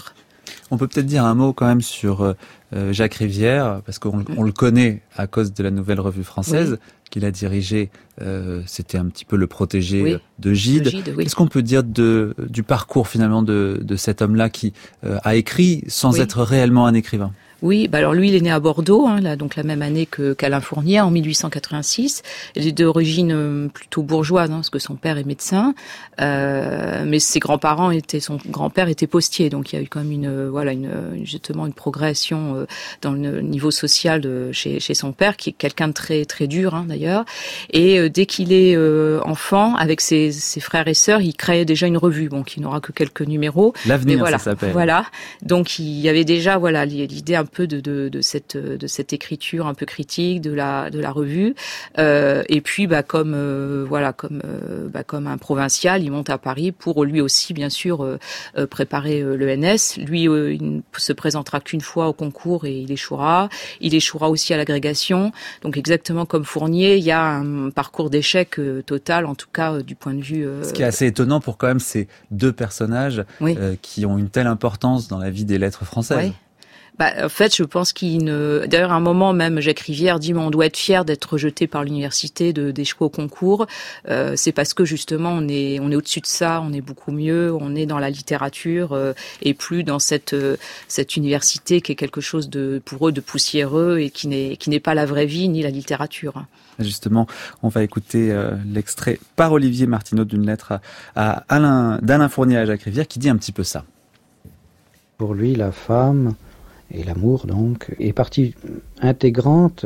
On peut peut-être dire un mot quand même sur euh, Jacques Rivière, parce qu'on on le connaît à cause de la Nouvelle Revue Française, oui. qu'il a dirigé. Euh, c'était un petit peu le protégé oui. de Gide. De Gide oui. Qu'est-ce qu'on peut dire de, du parcours finalement de, de cet homme-là qui euh, a écrit sans oui. être réellement un écrivain? Oui, bah alors lui, il est né à Bordeaux, hein, là, donc la même année que qu'Alain Fournier, en mille huit cent quatre-vingt-six. Il est d'origine euh, plutôt bourgeoise, hein, parce que son père est médecin, euh, mais ses grands-parents étaient, son grand-père était postier, donc il y a eu quand même une, euh, voilà, une, justement une progression euh, dans le niveau social de, chez, chez son père, qui est quelqu'un de très très dur, hein, d'ailleurs. Et euh, dès qu'il est euh, enfant, avec ses, ses frères et sœurs, il crée déjà une revue, bon, qui n'aura que quelques numéros. L'avenir, voilà, ça s'appelle. Voilà, donc il y avait déjà, voilà, l'idée un peu de, de, de cette de cette écriture un peu critique de la de la revue euh, et puis bah comme euh, voilà comme euh, bah, comme un provincial, il monte à Paris pour lui aussi bien sûr euh, euh, préparer euh, l'E N S. Lui euh, il ne se présentera qu'une fois au concours et il échouera. Il échouera aussi à l'agrégation. Donc exactement comme Fournier, il y a un parcours d'échec euh, total, en tout cas euh, du point de vue. Euh... Ce qui est assez étonnant pour quand même ces deux personnages oui. euh, qui ont une telle importance dans la vie des lettres françaises. Oui. Bah, en fait, je pense qu'il ne... D'ailleurs, à un moment, même, Jacques Rivière dit, mais on doit être fier d'être rejeté par l'université, de, d'échouer au concours. Euh, c'est parce que, justement, on est, on est au-dessus de ça, on est beaucoup mieux, on est dans la littérature, euh, et plus dans cette, euh, cette université qui est quelque chose de, pour eux, de poussiéreux et qui n'est, qui n'est pas la vraie vie, ni la littérature. Justement, on va écouter euh, l'extrait par Olivier Martineau d'une lettre à, à Alain, d'Alain Fournier à Jacques Rivière qui dit un petit peu ça. Pour lui, la femme... et l'amour, donc, est partie intégrante.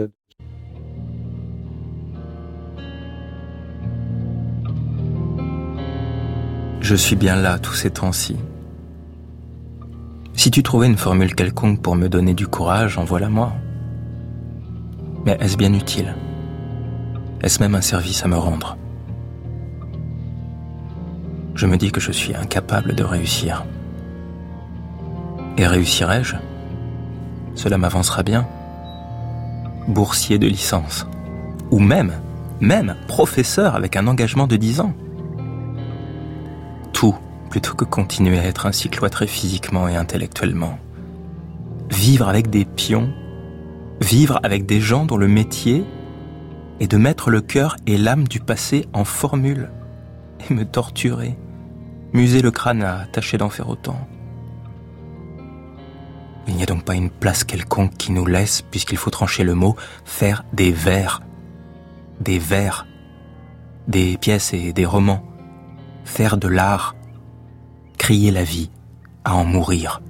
Je suis bien là tous ces temps-ci. Si tu trouvais une formule quelconque pour me donner du courage, envoie-la-moi. Mais est-ce bien utile? Est-ce même un service à me rendre? Je me dis que je suis incapable de réussir. Et réussirai-je? Cela m'avancera bien. Boursier de licence. Ou même, même professeur avec un engagement de dix ans. Tout, plutôt que continuer à être ainsi cloîtré physiquement et intellectuellement. Vivre avec des pions, vivre avec des gens dont le métier est de mettre le cœur et l'âme du passé en formule et me torturer, m'user le crâne à tâcher d'en faire autant. Il n'y a donc pas une place quelconque qui nous laisse, puisqu'il faut trancher le mot, faire des vers. Des vers. Des pièces et des romans. Faire de l'art. Crier la vie, à en mourir.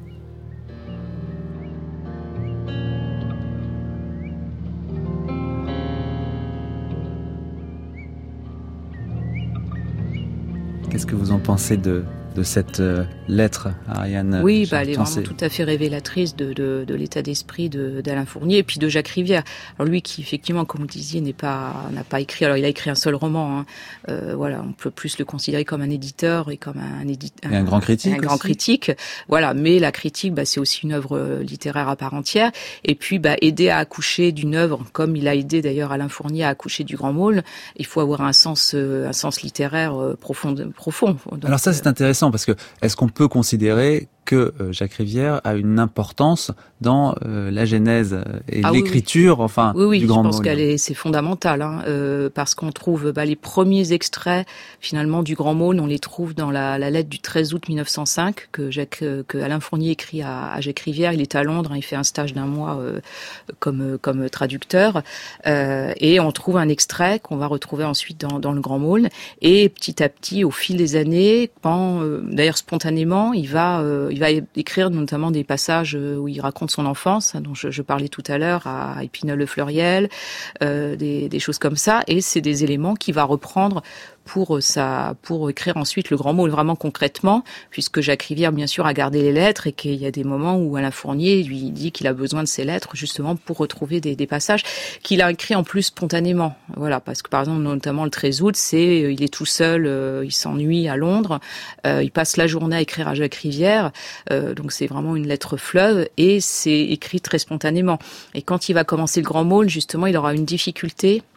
Qu'est-ce que vous en pensez de... de cette euh, lettre, Ariane? Oui, bah, elle est vraiment tout à fait révélatrice de, de, de l'état d'esprit de, d'Alain Fournier et puis de Jacques Rivière. Alors lui qui, effectivement, comme vous disiez, n'est pas, n'a pas écrit, alors il a écrit un seul roman, hein. Euh, voilà, on peut plus le considérer comme un éditeur et comme un éditeur. Et un grand critique. Un grand critique. Voilà, mais la critique, bah, c'est aussi une œuvre littéraire à part entière. Et puis, bah, aider à accoucher d'une œuvre, comme il a aidé d'ailleurs Alain Fournier à accoucher du Grand Môle, il faut avoir un sens, un sens littéraire profond, profond. Donc, alors ça, c'est intéressant parce que est-ce qu'on peut considérer que Jacques Rivière a une importance dans euh, la genèse et ah, l'écriture, oui, oui. enfin, oui, oui, du Grand Môle. Oui, oui, je pense qu'elle est, c'est fondamental, hein, euh, parce qu'on trouve bah, les premiers extraits finalement du Grand Môle, on les trouve dans la, la lettre du treize août mille neuf cent cinq que Jacques, que Alain Fournier écrit à, à Jacques Rivière. Il est à Londres, hein, il fait un stage d'un mois euh, comme comme traducteur, euh, et on trouve un extrait qu'on va retrouver ensuite dans, dans le Grand Môle. Et petit à petit, au fil des années, quand euh, d'ailleurs spontanément, il va euh, il va écrire notamment des passages où il raconte son enfance, dont je, je parlais tout à l'heure, à Épinal-le-Fleuriel, euh, des, des choses comme ça, et c'est des éléments qu'il va reprendre pour ça, pour écrire ensuite le Grand Môle vraiment concrètement, puisque Jacques Rivière bien sûr a gardé les lettres et qu'il y a des moments où Alain Fournier lui dit qu'il a besoin de ces lettres justement pour retrouver des, des passages qu'il a écrits en plus spontanément. Voilà, parce que par exemple notamment le treize août, c'est il est tout seul, euh, il s'ennuie à Londres, euh, il passe la journée à écrire à Jacques Rivière, euh, donc c'est vraiment une lettre fleuve et c'est écrit très spontanément. Et quand il va commencer le Grand Môle, justement, il aura une difficulté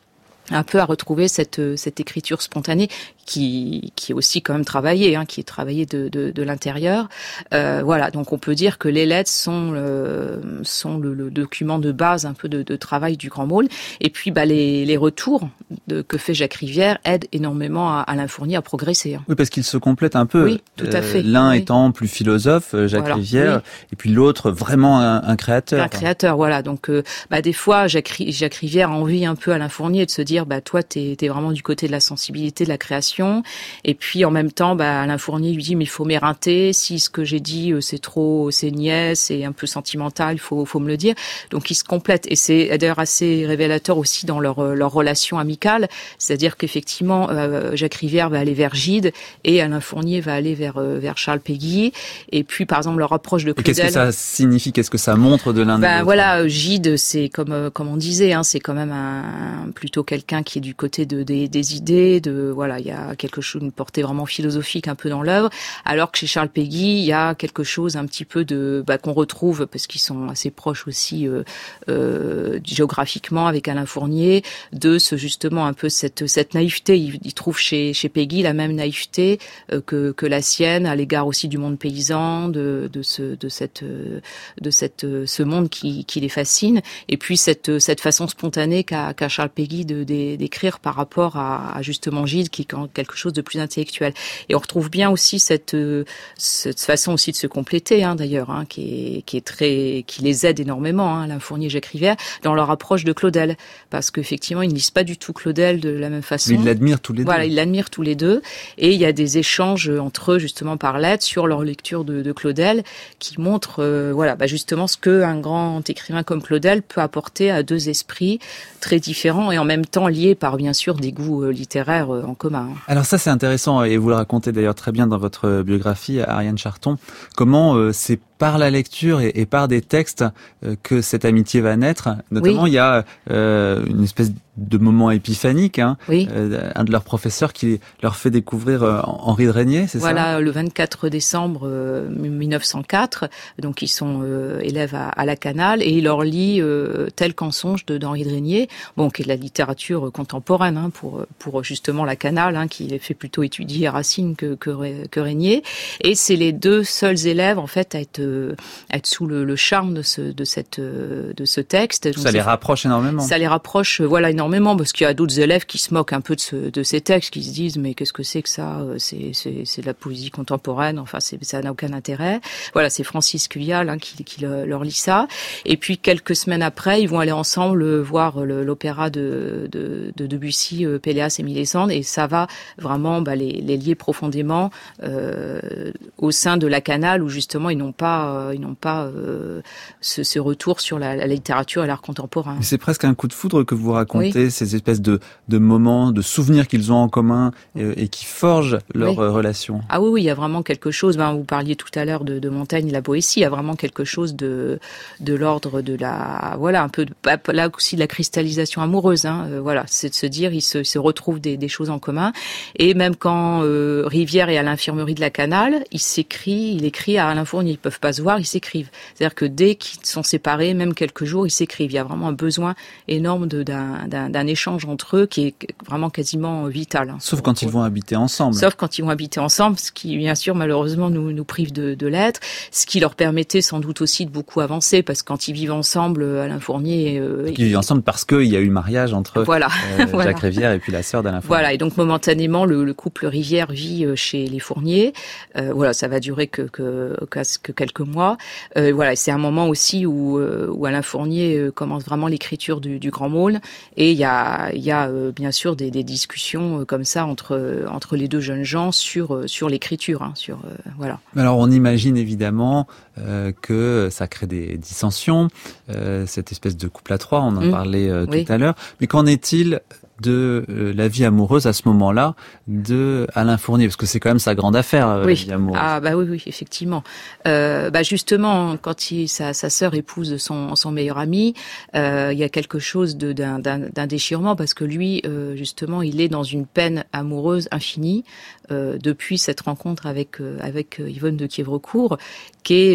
un peu à retrouver cette cette écriture spontanée qui qui est aussi quand même travaillée, hein, qui est travaillée de de, de l'intérieur. Euh, voilà, donc on peut dire que les lettres sont le, sont le, le document de base un peu de, de travail du Grand Maulne. Et puis bah les les retours de, que fait Jacques Rivière aident énormément à Alain Fournier à progresser. Hein. Oui, parce qu'ils se complètent un peu. Oui, tout à fait. Euh, l'un oui. étant plus philosophe, Jacques voilà, Rivière, oui. et puis l'autre vraiment un, un créateur. Un créateur, voilà. Donc euh, bah des fois Jacques Jacques Rivière envie un peu Alain Fournier de se dire bah toi t'es t'es vraiment du côté de la sensibilité, de la création, et puis en même temps bah Alain Fournier lui dit mais il faut m'éreinter, si ce que j'ai dit euh, c'est trop, c'est niais, c'est un peu sentimental, il faut faut me le dire. Donc ils se complètent, et c'est d'ailleurs assez révélateur aussi dans leur leur relation amicale, c'est-à-dire qu'effectivement euh, Jacques Rivière va aller vers Gide et Alain Fournier va aller vers euh, vers Charles Péguy. Et puis par exemple leur approche de Claudel. Et qu'est-ce que ça signifie, qu'est-ce que ça montre de l'un bah, et de l'autre? Voilà, Gide c'est comme euh, comme on disait, hein, c'est quand même un plutôt quelqu'un qui est du côté de des, des idées, de voilà, il y a quelque chose, une portée vraiment philosophique un peu dans l'œuvre, alors que chez Charles Péguy, il y a quelque chose un petit peu de bah, qu'on retrouve parce qu'ils sont assez proches aussi euh, euh, géographiquement avec Alain Fournier, de ce justement un peu cette cette naïveté. Il, il trouve chez chez Péguy la même naïveté euh, que que la sienne à l'égard aussi du monde paysan, de de ce de cette de cette ce monde qui qui les fascine, et puis cette cette façon spontanée qu'a qu'a Charles Péguy de d'écrire par rapport à, à justement Gide, qui est quelque chose de plus intellectuel. Et on retrouve bien aussi cette cette façon aussi de se compléter, hein, d'ailleurs, hein, qui est qui est très qui les aide énormément, hein, Alain Fournier et Jacques Rivière, dans leur approche de Claudel, parce qu'effectivement ils ne lisent pas du tout Claudel de la même façon. Mais ils l'admirent tous les deux. Voilà, ils l'admirent tous les deux, et il y a des échanges entre eux justement par lettres sur leur lecture de, de Claudel, qui montrent euh, voilà bah justement ce que un grand écrivain comme Claudel peut apporter à deux esprits très différents et en même temps liés par bien sûr des goûts euh, littéraires euh, en commun. Alors ça c'est intéressant, et vous le racontez d'ailleurs très bien dans votre biographie, Ariane Charton, comment euh, c'est par la lecture et, et par des textes euh, que cette amitié va naître. Notamment, oui. il y a euh, une espèce de moment épiphanique, hein, oui. euh, un de leurs professeurs qui leur fait découvrir euh, Henri de Régnier, c'est voilà, ça? Voilà, le vingt-quatre décembre euh, mille neuf cent quatre, donc ils sont euh, élèves à, à la Canale, et il leur lit euh, Tel qu'en songe de d'Henri de Régnier, bon, qui est de la littérature contemporaine, hein, pour pour justement la Canale, hein, qui fait plutôt étudier Racine que que, que Régnier, et c'est les deux seuls élèves en fait à être être sous le, le charme de ce de cette de ce texte. Donc ça les rapproche énormément. Ça les rapproche, voilà, énormément, parce qu'il y a d'autres élèves qui se moquent un peu de ce de ces textes, qui se disent mais qu'est-ce que c'est que ça, c'est c'est c'est de la poésie contemporaine, enfin c'est ça n'a aucun intérêt. Voilà, c'est Francis Cuyal, hein, qui qui le, leur lit ça. Et puis quelques semaines après, ils vont aller ensemble voir le, l'opéra de de, de Debussy, euh, Péléas et Mélisande, et ça va vraiment bah, les les lier profondément euh, au sein de la Canale, où justement ils n'ont pas ils n'ont pas euh, ce, ce retour sur la, la littérature et l'art contemporain. Mais c'est presque un coup de foudre que vous racontez, oui. ces espèces de, de moments, de souvenirs qu'ils ont en commun et, et qui forgent leur oui. relation. Ah oui, oui, il y a vraiment quelque chose. Ben, vous parliez tout à l'heure de, de Montaigne, la Boétie. Il y a vraiment quelque chose de de l'ordre de la, voilà, un peu de, là aussi de la cristallisation amoureuse. Hein, euh, voilà, c'est de se dire, ils se, se retrouvent des, des choses en commun. Et même quand euh, Rivière est à l'infirmerie de la Canale, il s'écrit, il écrit à Alain Fournier. Ils peuvent pas se voir, ils s'écrivent. C'est-à-dire que dès qu'ils sont séparés, même quelques jours, ils s'écrivent. Il y a vraiment un besoin énorme de, d'un, d'un, d'un échange entre eux qui est vraiment quasiment vital. Hein, Sauf quand ils vont habiter ensemble. Sauf quand ils vont habiter ensemble, ce qui, bien sûr, malheureusement, nous, nous prive de, de l'être. Ce qui leur permettait sans doute aussi de beaucoup avancer, parce que quand ils vivent ensemble, Alain Fournier... Euh, ils vivent ensemble parce qu'il y a eu le mariage entre voilà. euh, voilà. Jacques Rivière et puis la sœur d'Alain Fournier. Voilà, et donc momentanément, le, le couple Rivière vit chez les Fournier. Euh, voilà, ça va durer que, que, que quelques mois. Euh, voilà, c'est un moment aussi où, euh, où Alain Fournier euh, commence vraiment l'écriture du, du Grand Maulne, et il y a, il y a euh, bien sûr des, des discussions euh, comme ça entre euh, entre les deux jeunes gens sur euh, sur l'écriture, hein, sur euh, voilà. Alors on imagine évidemment euh, que ça crée des dissensions, euh, cette espèce de couple à trois, on en mmh. parlait euh, tout oui. à l'heure. Mais qu'en est-il de euh, la vie amoureuse à ce moment-là de Alain Fournier, parce que c'est quand même sa grande affaire, euh, oui. la vie amoureuse. Ah bah oui oui effectivement. Euh, bah justement quand il, sa sa sœur épouse son son meilleur ami, euh, il y a quelque chose de d'un d'un, d'un déchirement, parce que lui euh, justement il est dans une peine amoureuse infinie euh, depuis cette rencontre avec euh, avec Yvonne de Quiévrecourt, qui est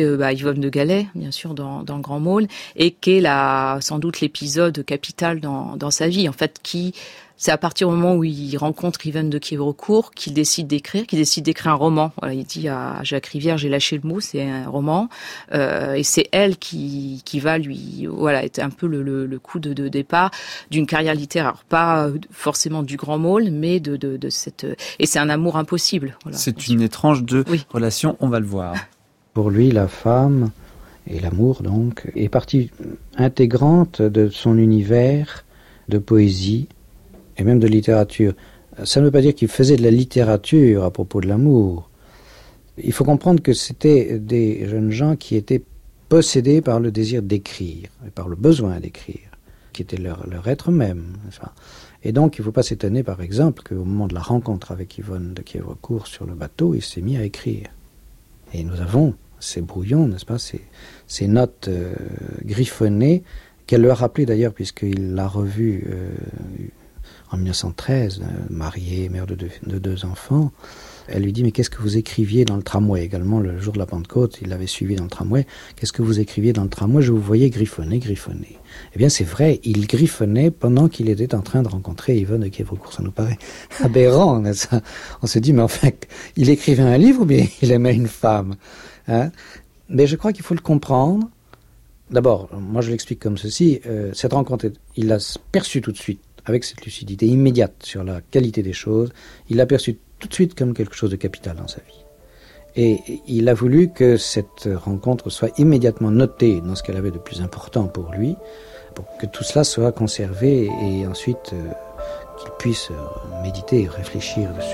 bah, Yvonne de Galais, bien sûr, dans, dans le Grand Maulne, et qui est la, sans doute l'épisode capital dans, dans sa vie, en fait, qui... C'est à partir du moment où il rencontre Yvonne de Quiévrecourt qu'il décide d'écrire, qu'il décide d'écrire un roman. Voilà, il dit à Jacques Rivière, j'ai lâché le mot, c'est un roman, euh, et c'est elle qui qui va lui, voilà, être un peu le, le, le coup de, de départ d'une carrière littéraire, pas forcément du Grand Maulne, mais de, de de cette, et c'est un amour impossible. Voilà. C'est une étrange de oui. relation, on va le voir. Pour lui, la femme et l'amour donc est partie intégrante de son univers de poésie et même de littérature. Ça ne veut pas dire qu'il faisait de la littérature à propos de l'amour. Il faut comprendre que c'était des jeunes gens qui étaient possédés par le désir d'écrire, et par le besoin d'écrire, qui était leur, leur être même. Enfin, et donc, il ne faut pas s'étonner, par exemple, qu'au moment de la rencontre avec Yvonne de Quiévrecourt sur le bateau, il s'est mis à écrire. Et nous avons ces brouillons, n'est-ce pas, ces, ces notes euh, griffonnées, qu'elle lui a rappelées d'ailleurs, puisqu'il l'a revue euh, en mille neuf cent treize, euh, mariée, mère de deux, de deux enfants. Elle lui dit, mais qu'est-ce que vous écriviez dans le tramway? Également, le jour de la Pentecôte, il l'avait suivi dans le tramway. Qu'est-ce que vous écriviez dans le tramway? Je vous voyais griffonner, griffonner. Eh bien, c'est vrai, il griffonnait pendant qu'il était en train de rencontrer Yvonne de Quiévrecourt. Ça nous paraît aberrant, n'est-ce pas? On se dit, mais enfin, il écrivait un livre ou bien il aimait une femme, hein? Mais je crois qu'il faut le comprendre. D'abord, moi je l'explique comme ceci, euh, cette rencontre, il l'a perçue tout de suite, avec cette lucidité immédiate sur la qualité des choses, il l'a perçue tout de suite comme quelque chose de capital dans sa vie. Et il a voulu que cette rencontre soit immédiatement notée dans ce qu'elle avait de plus important pour lui, pour que tout cela soit conservé et ensuite euh, qu'il puisse méditer et réfléchir dessus.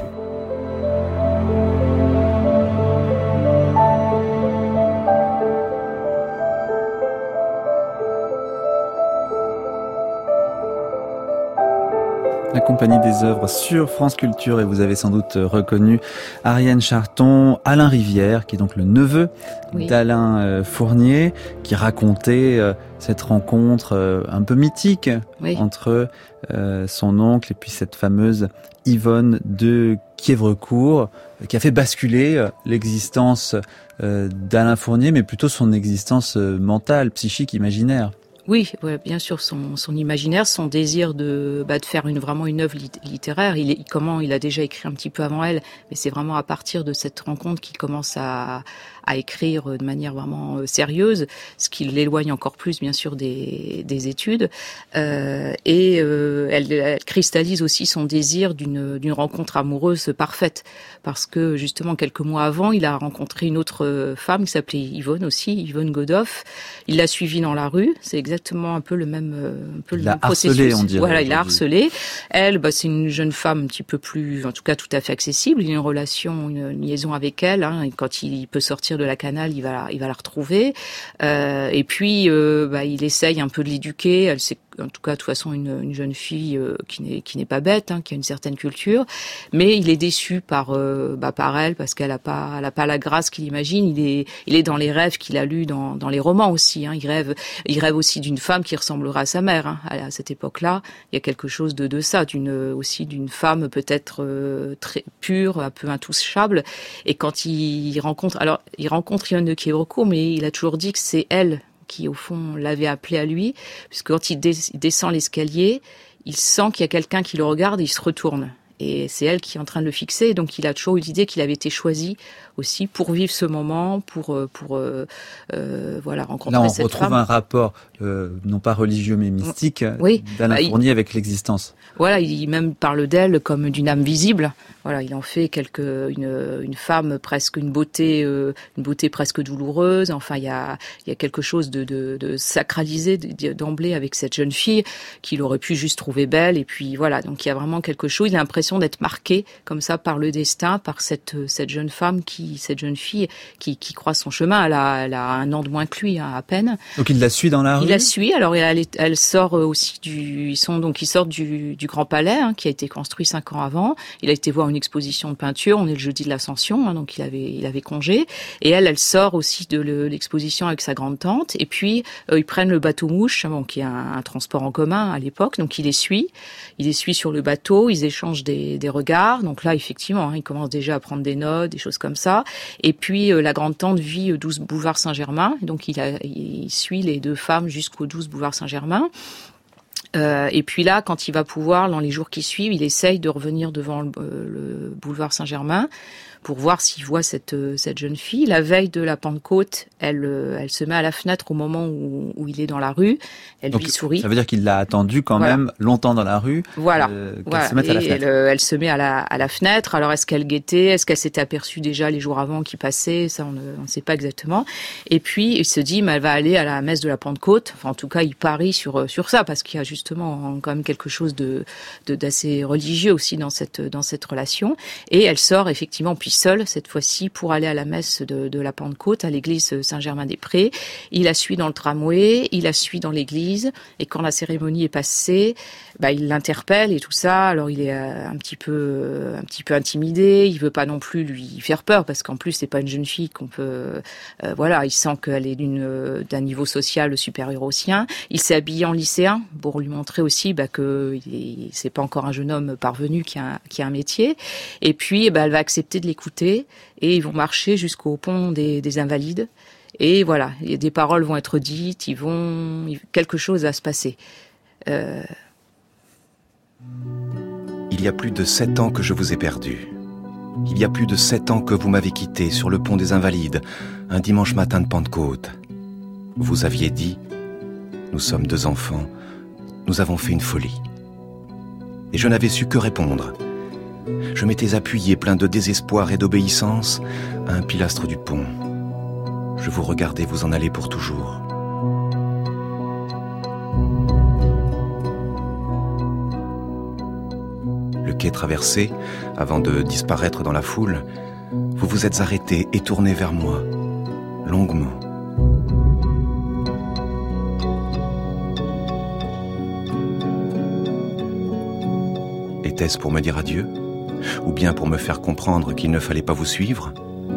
La Compagnie des œuvres sur France Culture, et vous avez sans doute reconnu Ariane Charton, Alain Rivière, qui est donc le neveu oui. d'Alain Fournier, qui racontait cette rencontre un peu mythique oui. entre son oncle et puis cette fameuse Yvonne de Quiévrecourt, qui a fait basculer l'existence d'Alain Fournier, mais plutôt son existence mentale, psychique, imaginaire. Oui, ouais, bien sûr, son, son imaginaire, son désir de, bah, de faire une, vraiment une œuvre littéraire. Il est, comment il a déjà écrit un petit peu avant elle, mais c'est vraiment à partir de cette rencontre qu'il commence à, à écrire de manière vraiment sérieuse, ce qui l'éloigne encore plus, bien sûr, des, des études. Euh, et euh, elle, elle cristallise aussi son désir d'une, d'une rencontre amoureuse parfaite, parce que justement quelques mois avant, il a rencontré une autre femme qui s'appelait Yvonne aussi, Yvonne Godoff. Il l'a suivie dans la rue. C'est exactement un peu le même, un peu le même processus. Harcelé, on dirait. Voilà, il a harcelé. Elle, bah, c'est une jeune femme un petit peu plus, en tout cas, tout à fait accessible. Il a une relation, une, une liaison avec elle. Hein, et quand il peut sortir de la canale, il va, il va la retrouver. Euh, et puis, euh, bah, il essaye un peu de l'éduquer. Elle sait, en tout cas, de toute façon, une, une jeune fille euh, qui n'est, qui n'est pas bête, hein, qui a une certaine culture. Mais il est déçu par, euh, bah, par elle parce qu'elle a pas, elle a pas la grâce qu'il imagine. Il est, il est dans les rêves qu'il a lus dans, dans les romans aussi. Hein. Il rêve, il rêve aussi d'une femme qui ressemblera à sa mère. Hein. À cette époque-là, il y a quelque chose de, de ça, d'une aussi d'une femme peut-être euh, très pure, un peu intouchable. Et quand il, il rencontre, alors il rencontre Yvonne de Quiévrecourt, mais il a toujours dit que c'est elle qui, au fond, l'avait appelé à lui, puisque quand il, dé- il descend l'escalier, il sent qu'il y a quelqu'un qui le regarde et il se retourne. Et c'est elle qui est en train de le fixer. Donc il a toujours eu l'idée qu'il avait été choisi aussi pour vivre ce moment, pour pour euh, euh, voilà rencontrer cette femme. Là, on retrouve un rapport euh, non pas religieux mais mystique oui. d'Alain bah, Fournier avec l'existence. Voilà, il même parle d'elle comme d'une âme visible. Voilà, il en fait quelque une une femme presque une beauté euh, une beauté presque douloureuse. Enfin, il y a il y a quelque chose de de, de sacralisé d'emblée avec cette jeune fille qu'il aurait pu juste trouver belle. Et puis voilà, donc il y a vraiment quelque chose. Il a l'impression d'être marqué comme ça par le destin, par cette cette jeune femme qui cette jeune fille qui qui croise son chemin. Elle a elle a un an de moins que lui, hein, à peine. Donc il la suit dans la rue. il la suit. Alors elle, elle sort aussi du, ils sont donc ils sortent du, du Grand Palais, hein, qui a été construit cinq ans avant. Il a été voir une exposition de peinture. On est le jeudi de l'Ascension, hein, donc il avait, il avait congé. Et elle, elle sort aussi de le, l'exposition avec sa grande tante. Et puis euh, ils prennent le bateau mouche, bon, qui est un, un transport en commun à l'époque. Donc il les suit, il les suit sur le bateau. Ils échangent des, des regards. Donc là, effectivement, hein, il commence déjà à prendre des notes, des choses comme ça. Et puis euh, la grande tante vit euh, douze boulevard Saint-Germain. Donc il, a, il suit les deux femmes jusqu'au douze boulevard Saint-Germain. Euh, et puis là, quand il va pouvoir, dans les jours qui suivent, il essaye de revenir devant le, euh, le boulevard Saint-Germain pour voir s'il voit cette, euh, cette jeune fille. La veille de la Pentecôte, elle, euh, elle se met à la fenêtre au moment où, où il est dans la rue. Elle Donc, lui sourit. Ça veut dire qu'il l'a attendue quand voilà. même longtemps dans la rue. Voilà. Euh, qu'elle voilà. se mette à la Et fenêtre. elle, euh, elle se met à la, à la fenêtre. Alors, est-ce qu'elle guettait? Est-ce qu'elle s'était aperçue déjà les jours avant qu'il passait? Ça, on ne, on ne sait pas exactement. Et puis, il se dit, mais elle va aller à la messe de la Pentecôte. Enfin, en tout cas, il parie sur, sur ça, parce qu'il y a justement quand même quelque chose de, de, d'assez religieux aussi dans cette, dans cette relation. Et elle sort effectivement, puis seule, cette fois-ci, pour aller à la messe de, de la Pentecôte à l'église Saint-Germain-des-Prés. Il la suit dans le tramway, il la suit dans l'église, et quand la cérémonie est passée, bah, il l'interpelle et tout ça. Alors il est euh, un petit peu, euh, un petit peu intimidé. Il veut pas non plus lui faire peur, parce qu'en plus c'est pas une jeune fille qu'on peut, euh, voilà, il sent qu'elle est d'une, euh, d'un niveau social supérieur au sien. Il s'est habillé en lycéen pour lui montrer aussi bah, que il est, c'est pas encore un jeune homme parvenu qui a, qui a un métier. Et puis bah, elle va accepter de l'écouter. Et ils vont marcher jusqu'au pont des, des Invalides. Et voilà, des paroles vont être dites, ils vont, quelque chose va se passer. Euh... Il y a plus de sept ans que je vous ai perdu. Il y a plus de sept ans que vous m'avez quitté sur le pont des Invalides, un dimanche matin de Pentecôte. Vous aviez dit, nous sommes deux enfants, nous avons fait une folie. Et je n'avais su que répondre. Je m'étais appuyé, plein de désespoir et d'obéissance, à un pilastre du pont. Je vous regardais vous en aller pour toujours. Le quai traversé, avant de disparaître dans la foule, vous vous êtes arrêté et tourné vers moi, longuement. Était-ce pour me dire adieu ? Ou bien pour me faire comprendre qu'il ne fallait pas vous suivre?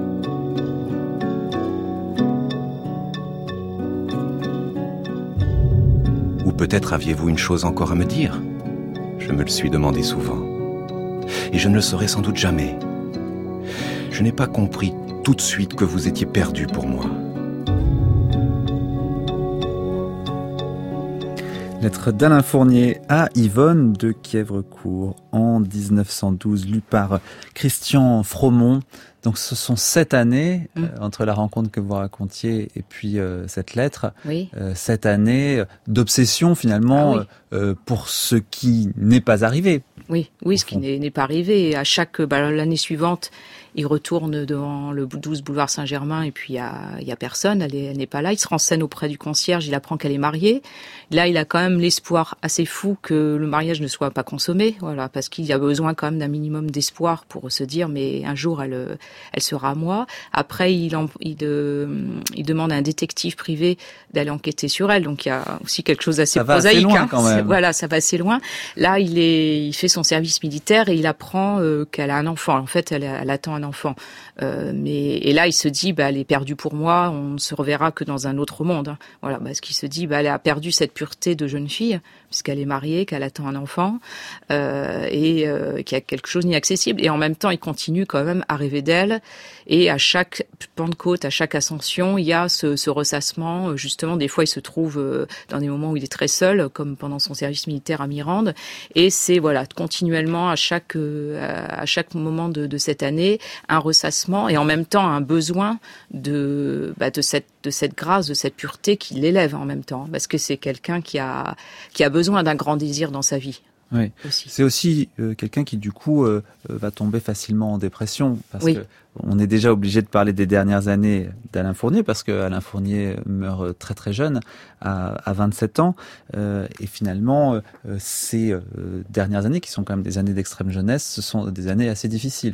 Ou peut-être aviez-vous une chose encore à me dire? Je me le suis demandé souvent. Et je ne le saurai sans doute jamais. Je n'ai pas compris tout de suite que vous étiez perdu pour moi. Lettre d'Alain Fournier à Yvonne de Quièvrecourt en dix-neuf cent douze, lue par Christian Fromont. Donc ce sont sept années mmh. euh, entre la rencontre que vous racontiez et puis euh, cette lettre. Oui. Euh, sept années d'obsession finalement ah, oui. euh, pour ce qui n'est pas arrivé. Oui, oui, ce qui n'est, n'est pas arrivé. Et à chaque bah, l'année suivante, il retourne devant le douze boulevard Saint-Germain et puis il y a, il y a personne, elle, est, elle n'est pas là. Il se renseigne auprès du concierge, il apprend qu'elle est mariée. Là, il a quand même l'espoir assez fou que le mariage ne soit pas consommé, voilà, parce qu'il y a besoin quand même d'un minimum d'espoir pour se dire, mais un jour, elle, elle sera à moi. Après, il, en, il, euh, il demande à un détective privé d'aller enquêter sur elle, donc il y a aussi quelque chose d'assez prosaïque. Ça va assez loin, hein. Quand même. Voilà, ça va assez loin. Là, il est, il fait son service militaire et il apprend euh, qu'elle a un enfant. En fait, elle, elle attend un enfant. Euh, mais et là, il se dit, bah, elle est perdue pour moi. On ne se reverra que dans un autre monde. Hein. Voilà, parce qu'il se dit, bah, elle a perdu cette pureté de jeune fille puisqu'elle est mariée, qu'elle attend un enfant euh, et euh, qu'il y a quelque chose d'inaccessible. Et en même temps, il continue quand même à rêver d'elle. Et à chaque Pentecôte, à chaque ascension, il y a ce, ce ressassement. Justement, des fois, il se trouve euh, dans des moments où il est très seul, comme pendant son service militaire à Mirande. Et c'est voilà, continuellement à chaque euh, à chaque moment de, de cette année, un ressassement et en même temps un besoin de bah, de cette de cette grâce, de cette pureté qui l'élève en même temps, parce que c'est quelqu'un qui a qui a besoin d'un grand désir dans sa vie. Oui. Aussi. C'est aussi euh, quelqu'un qui du coup euh, va tomber facilement en dépression parce oui. que on est déjà obligé de parler des dernières années d'Alain Fournier parce que Alain Fournier meurt très très jeune à, à vingt-sept ans euh, et finalement euh, ces euh, dernières années qui sont quand même des années d'extrême jeunesse, ce sont des années assez difficiles.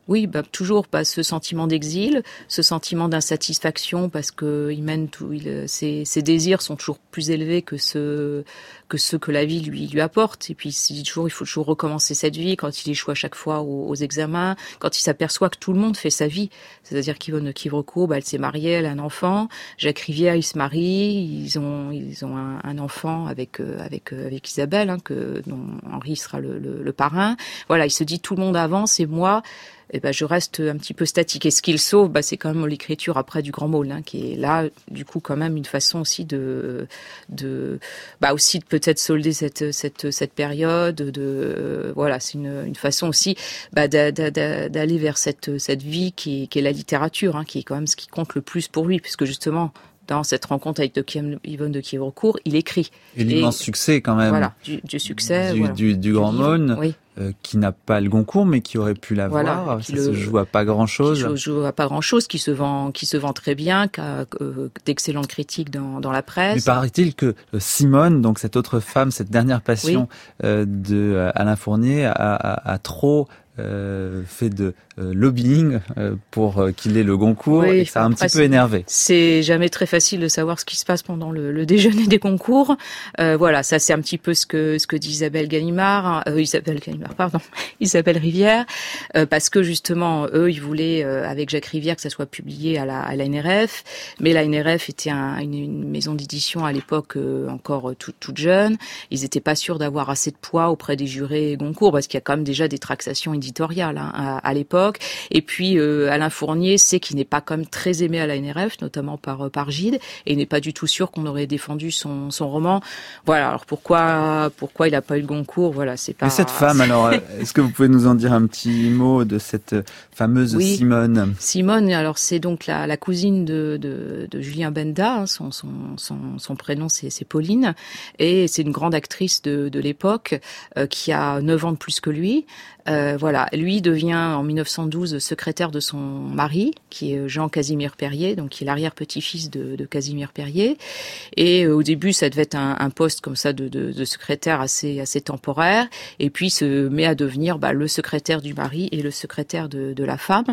Oui, bah, toujours bah, ce sentiment d'exil, ce sentiment d'insatisfaction parce que il mène tout, il, ses, ses désirs sont toujours plus élevés que ceux que ceux que la vie lui lui apporte. Et puis il se dit toujours, il faut toujours recommencer cette vie. Quand il échoue à chaque fois aux, aux examens, quand il s'aperçoit que tout le monde fait sa vie, c'est-à-dire qu'Yvonne Quievrecourt, bah, elle s'est mariée, elle a un enfant. Jacques Rivière, il se marie, ils ont ils ont un, un enfant avec euh, avec euh, avec Isabelle, hein, que dont Henri sera le, le, le parrain. Voilà, il se dit tout le monde avance et moi. Et ben je reste un petit peu statique. Et ce qu'il sauve, bah, c'est quand même l'écriture après du Grand Maulne, hein, qui est là, du coup, quand même une façon aussi de, de, bah aussi de peut-être solder cette cette cette période. De, euh, voilà, c'est une une façon aussi, bah, d'a, d'a, d'aller vers cette cette vie qui est, qui est la littérature, hein, qui est quand même ce qui compte le plus pour lui, puisque justement. Dans cette rencontre avec de Yvonne de Quievrecourt, il écrit. Et l'immense succès quand même. Voilà, du, du succès. Du, voilà. du, du Grand Maulne, oui. euh, qui n'a pas le Goncourt, mais qui aurait pu l'avoir. Voilà, ça le, se joue à pas grand-chose. Qui se joue à pas grand-chose, qui se vend, qui se vend très bien, qui a euh, d'excellentes critiques dans, dans la presse. Mais paraît-il que Simone, donc cette autre femme, cette dernière passion oui. euh, de euh, Alain Fournier, a, a, a trop... Euh, fait de euh, lobbying euh, pour euh, qu'il ait le Goncourt oui, et que ça a un petit peu énervé. C'est jamais très facile de savoir ce qui se passe pendant le, le déjeuner des concours. Euh, voilà, ça c'est un petit peu ce que ce que dit Isabelle Gallimard, euh, Isabelle Gallimard, pardon, Isabelle Rivière, euh, parce que justement eux ils voulaient euh, avec Jacques Rivière que ça soit publié à la à la N R F, mais la N R F était un, une, une maison d'édition à l'époque euh, encore toute toute jeune. Ils étaient pas sûrs d'avoir assez de poids auprès des jurés Goncourt parce qu'il y a quand même déjà des tractations éditoriale hein, à, à l'époque. Et puis euh, Alain Fournier sait qu'il n'est pas quand même très aimé à la N R F, notamment par par Gide, et il n'est pas du tout sûr qu'on aurait défendu son son roman. Voilà. Alors pourquoi pourquoi il n'a pas eu le Goncourt? Voilà, c'est pas. Mais cette femme, alors, est-ce que vous pouvez nous en dire un petit mot de cette fameuse oui. Simone? Simone, alors c'est donc la, la cousine de, de, de Julien Benda. Hein, son, son son son prénom c'est, c'est Pauline, et c'est une grande actrice de de l'époque euh, qui a neuf ans de plus que lui. Euh, voilà, lui devient en mille neuf cent douze secrétaire de son mari, qui est Jean Casimir Perrier, donc qui est l'arrière-petit-fils de, de Casimir Perrier. Et euh, au début, ça devait être un, un poste comme ça de, de, de secrétaire assez assez temporaire. Et puis, il se met à devenir bah, le secrétaire du mari et le secrétaire de, de la femme.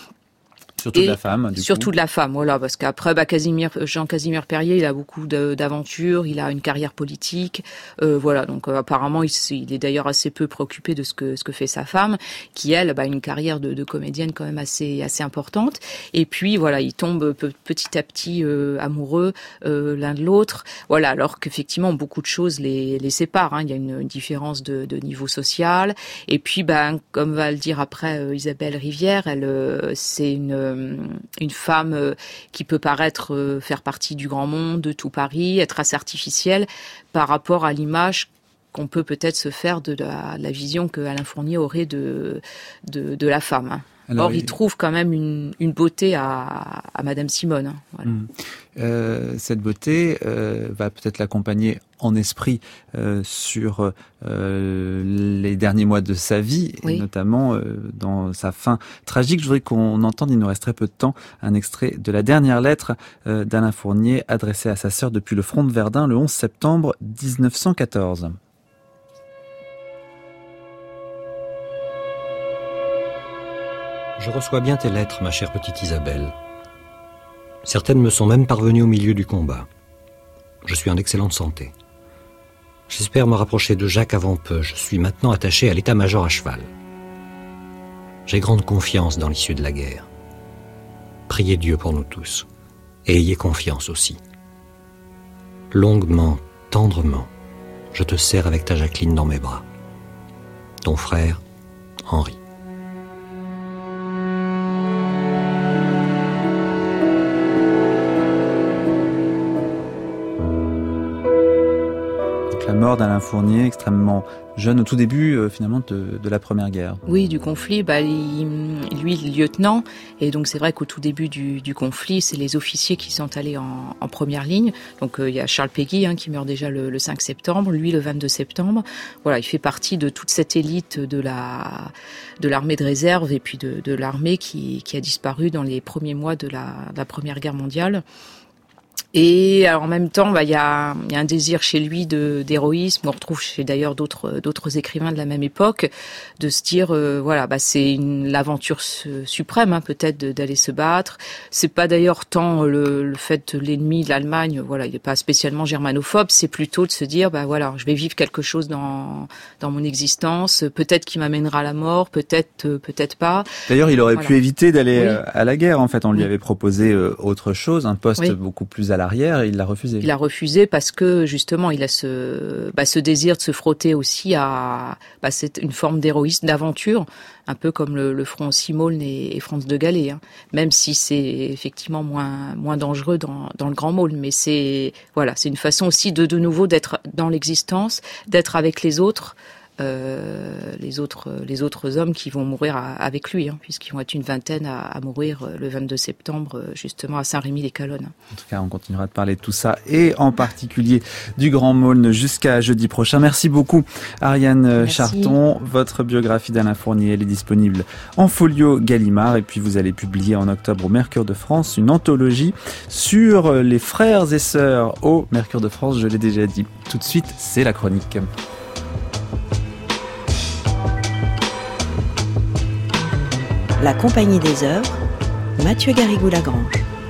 Surtout de la femme, du Surtout coup. de la femme, voilà, parce qu'après, bah, Casimir, Jean Casimir Perrier, il a beaucoup de, d'aventures, il a une carrière politique, euh, voilà, donc euh, apparemment, il, il est d'ailleurs assez peu préoccupé de ce que ce que fait sa femme, qui elle, bah, une carrière de, de comédienne quand même assez assez importante. Et puis voilà, ils tombent pe- petit à petit euh, amoureux euh, l'un de l'autre, voilà, alors qu'effectivement beaucoup de choses les les séparent. Hein. Il y a une, une différence de, de niveau social. Et puis, bah, comme va le dire après euh, Isabelle Rivière, elle, euh, c'est une une femme qui peut paraître faire partie du grand monde, de tout Paris, être assez artificielle par rapport à l'image qu'on peut peut-être se faire de la, de la vision que Alain Fournier aurait de, de, de la femme. Alors, Or, il, il trouve quand même une, une beauté à, à Madame Simone. Hein, voilà. Mmh. Euh, cette beauté euh, va peut-être l'accompagner en esprit euh, sur euh, les derniers mois de sa vie, oui. et notamment euh, dans sa fin tragique. Je voudrais qu'on entende, il nous reste très peu de temps, un extrait de la dernière lettre euh, d'Alain Fournier adressée à sa sœur depuis le front de Verdun le onze septembre dix-neuf cent quatorze. Je reçois bien tes lettres, ma chère petite Isabelle. Certaines me sont même parvenues au milieu du combat. Je suis en excellente santé. J'espère me rapprocher de Jacques avant peu. Je suis maintenant attaché à l'état-major à cheval. J'ai grande confiance dans l'issue de la guerre. Priez Dieu pour nous tous. Et ayez confiance aussi. Longuement, tendrement, je te serre avec ta Jacqueline dans mes bras. Ton frère, Henri. La mort d'Alain Fournier, extrêmement jeune, au tout début euh, finalement de, de la Première Guerre. Oui, du conflit, bah, il, lui, lieutenant, et donc c'est vrai qu'au tout début du, du conflit, c'est les officiers qui sont allés en, en première ligne. Donc euh, il y a Charles Péguy hein, qui meurt déjà le, le cinq septembre, lui le vingt-deux septembre. Voilà, il fait partie de toute cette élite de la de l'armée de réserve et puis de, de l'armée qui, qui a disparu dans les premiers mois de la, de la Première Guerre mondiale. Et en même temps, bah, il y a, il y a un désir chez lui de, d'héroïsme. On retrouve chez d'ailleurs d'autres, d'autres écrivains de la même époque, de se dire, euh, voilà, bah, c'est une, l'aventure suprême, hein, peut-être, de, d'aller se battre. C'est pas d'ailleurs tant le, le fait de l'ennemi de l'Allemagne, voilà, il n'est pas spécialement germanophobe. C'est plutôt de se dire, bah voilà, je vais vivre quelque chose dans, dans mon existence. Peut-être qu'il m'amènera à la mort, peut-être, euh, peut-être pas. D'ailleurs, il aurait voilà. pu éviter d'aller oui. à la guerre. En fait, on lui oui. avait proposé euh, autre chose, un poste oui. beaucoup plus à l'arrière, et il l'a refusé. Il a refusé parce que justement, il a ce, bah, ce désir de se frotter aussi à, bah, c'est une forme d'héroïsme, d'aventure, un peu comme le, le front Simone et, et Franz de Galley, hein. Même si c'est effectivement moins, moins dangereux dans, dans le Grand Maulne, mais c'est, voilà, c'est une façon aussi de, de nouveau d'être dans l'existence, d'être avec les autres. Euh, les autres les autres hommes qui vont mourir à, avec lui, hein, puisqu'ils vont être une vingtaine à, à mourir le vingt-deux septembre, justement à Saint-Rémy-les-Calonnes. En tout cas, on continuera de parler de tout ça, et en particulier du Grand Maulne, jusqu'à jeudi prochain. Merci beaucoup, Ariane Merci. Charton. Votre biographie d'Alain Fournier, elle est disponible en folio Gallimard, et puis vous allez publier en octobre au Mercure de France une anthologie sur les frères et sœurs au Mercure de France, je l'ai déjà dit. Tout de suite, c'est la chronique. La Compagnie des Heures, Mathieu Garrigou-Lagrange.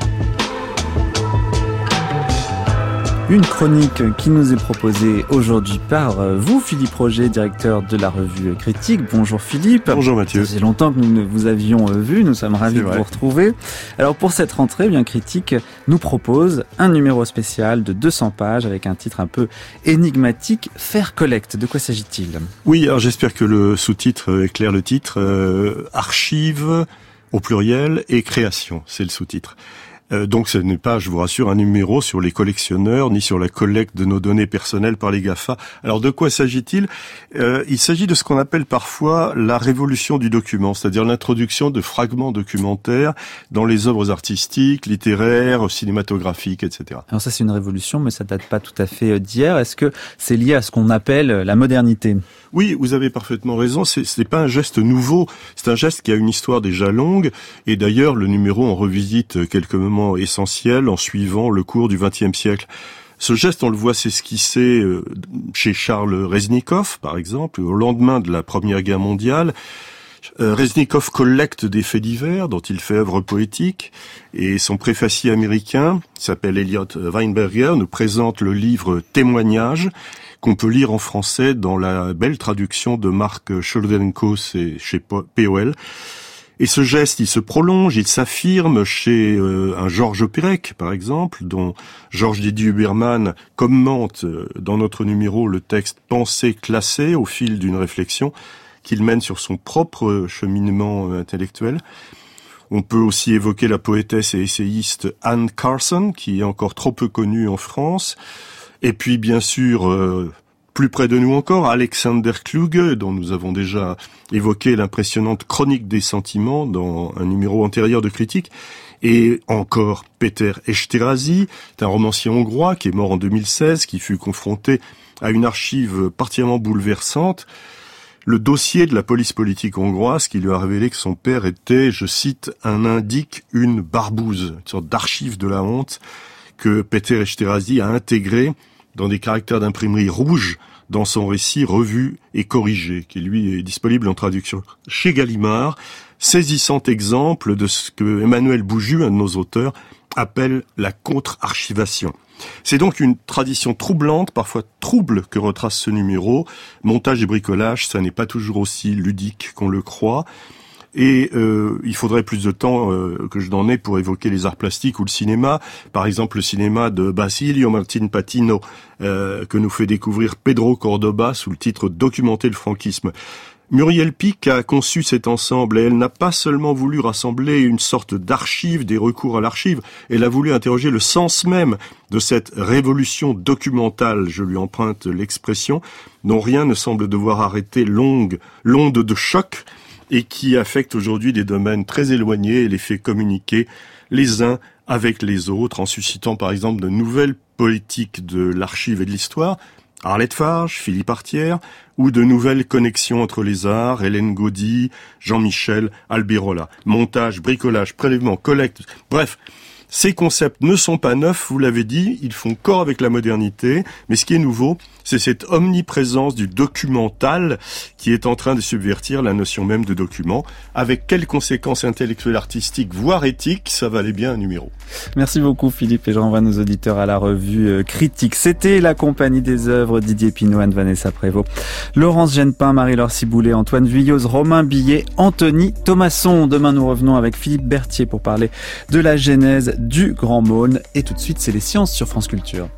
Une chronique qui nous est proposée aujourd'hui par vous, Philippe Roger, directeur de la revue Critique. Bonjour Philippe. Bonjour Mathieu. Ça fait longtemps que nous ne vous avions vu, nous sommes ravis de vous retrouver. Alors pour cette rentrée, bien Critique nous propose un numéro spécial de deux cents pages avec un titre un peu énigmatique, Faire collecte. De quoi s'agit-il ? Oui, alors j'espère que le sous-titre éclaire le titre. Euh, archives au pluriel et création, c'est le sous-titre. Euh, donc ce n'est pas, je vous rassure, un numéro sur les collectionneurs ni sur la collecte de nos données personnelles par les GAFA. Alors de quoi s'agit-il ? euh, Il s'agit de ce qu'on appelle parfois la révolution du document, c'est-à-dire l'introduction de fragments documentaires dans les œuvres artistiques, littéraires, cinématographiques, et cetera. Alors ça c'est une révolution, mais ça date pas tout à fait d'hier. Est-ce que c'est lié à ce qu'on appelle la modernité ? Oui, vous avez parfaitement raison, c'est, c'est pas un geste nouveau, c'est un geste qui a une histoire déjà longue, et d'ailleurs le numéro en revisite quelques moments essentiels en suivant le cours du vingtième siècle. Ce geste, on le voit s'esquisser chez Charles Reznikov, par exemple, au lendemain de la Première Guerre mondiale. Reznikov collecte des faits divers dont il fait œuvre poétique, et son préfacier américain, qui s'appelle Elliot Weinberger, nous présente le livre Témoignages, qu'on peut lire en français dans la belle traduction de Marc Choldenko, c'est chez P O L. Et ce geste, il se prolonge, il s'affirme chez euh, un Georges Perec, par exemple, dont Georges Didier Huberman commente euh, dans notre numéro le texte « Pensée classée » au fil d'une réflexion qu'il mène sur son propre cheminement euh, intellectuel. On peut aussi évoquer la poétesse et essayiste Anne Carson, qui est encore trop peu connue en France. Et puis, bien sûr, euh, plus près de nous encore, Alexander Kluge, dont nous avons déjà évoqué l'impressionnante chronique des sentiments dans un numéro antérieur de Critique. Et encore Péter Esterházy, c'est un romancier hongrois qui est mort en deux mille seize, qui fut confronté à une archive particulièrement bouleversante. Le dossier de la police politique hongroise qui lui a révélé que son père était, je cite, un indique, une barbouze, une sorte d'archive de la honte que Péter Esterházy a intégré dans des caractères d'imprimerie rouge dans son récit revu et corrigé, qui lui est disponible en traduction chez Gallimard. Saisissant exemple de ce que Emmanuel Bouju, un de nos auteurs, appelle la contre-archivation. C'est donc une tradition troublante, parfois trouble, que retrace ce numéro. Montage et bricolage, ça n'est pas toujours aussi ludique qu'on le croit. Et euh, il faudrait plus de temps euh, que je n'en ai pour évoquer les arts plastiques ou le cinéma. Par exemple, le cinéma de Basilio Martin Patino, euh, que nous fait découvrir Pedro Cordoba sous le titre « Documenter le franquisme ». Muriel Pic a conçu cet ensemble et elle n'a pas seulement voulu rassembler une sorte d'archive, des recours à l'archive, elle a voulu interroger le sens même de cette révolution documentale, je lui emprunte l'expression, dont rien ne semble devoir arrêter longue, l'onde de choc, et qui affecte aujourd'hui des domaines très éloignés et les fait communiquer les uns avec les autres, en suscitant par exemple de nouvelles politiques de l'archive et de l'histoire, Arlette Farge, Philippe Artière, ou de nouvelles connexions entre les arts, Hélène Gaudy, Jean-Michel Albirola. Montage, bricolage, prélèvement, collecte, bref, Ces concepts ne sont pas neufs, vous l'avez dit, ils font corps avec la modernité, mais ce qui est nouveau, c'est cette omniprésence du documental qui est en train de subvertir la notion même de document. Avec quelles conséquences intellectuelles, artistiques, voire éthiques, ça valait bien un numéro. Merci beaucoup Philippe, et je renvoie nos auditeurs à la revue Critique. C'était la compagnie des œuvres, Didier Pinot, Anne-Vanessa Prévost, Laurence Genepin, Marie-Laure Ciboulet, Antoine Vuilloz, Romain Billet, Anthony Thomasson. Demain, nous revenons avec Philippe Berthier pour parler de la genèse du Grand Maulne. Et tout de suite, c'est les sciences sur France Culture.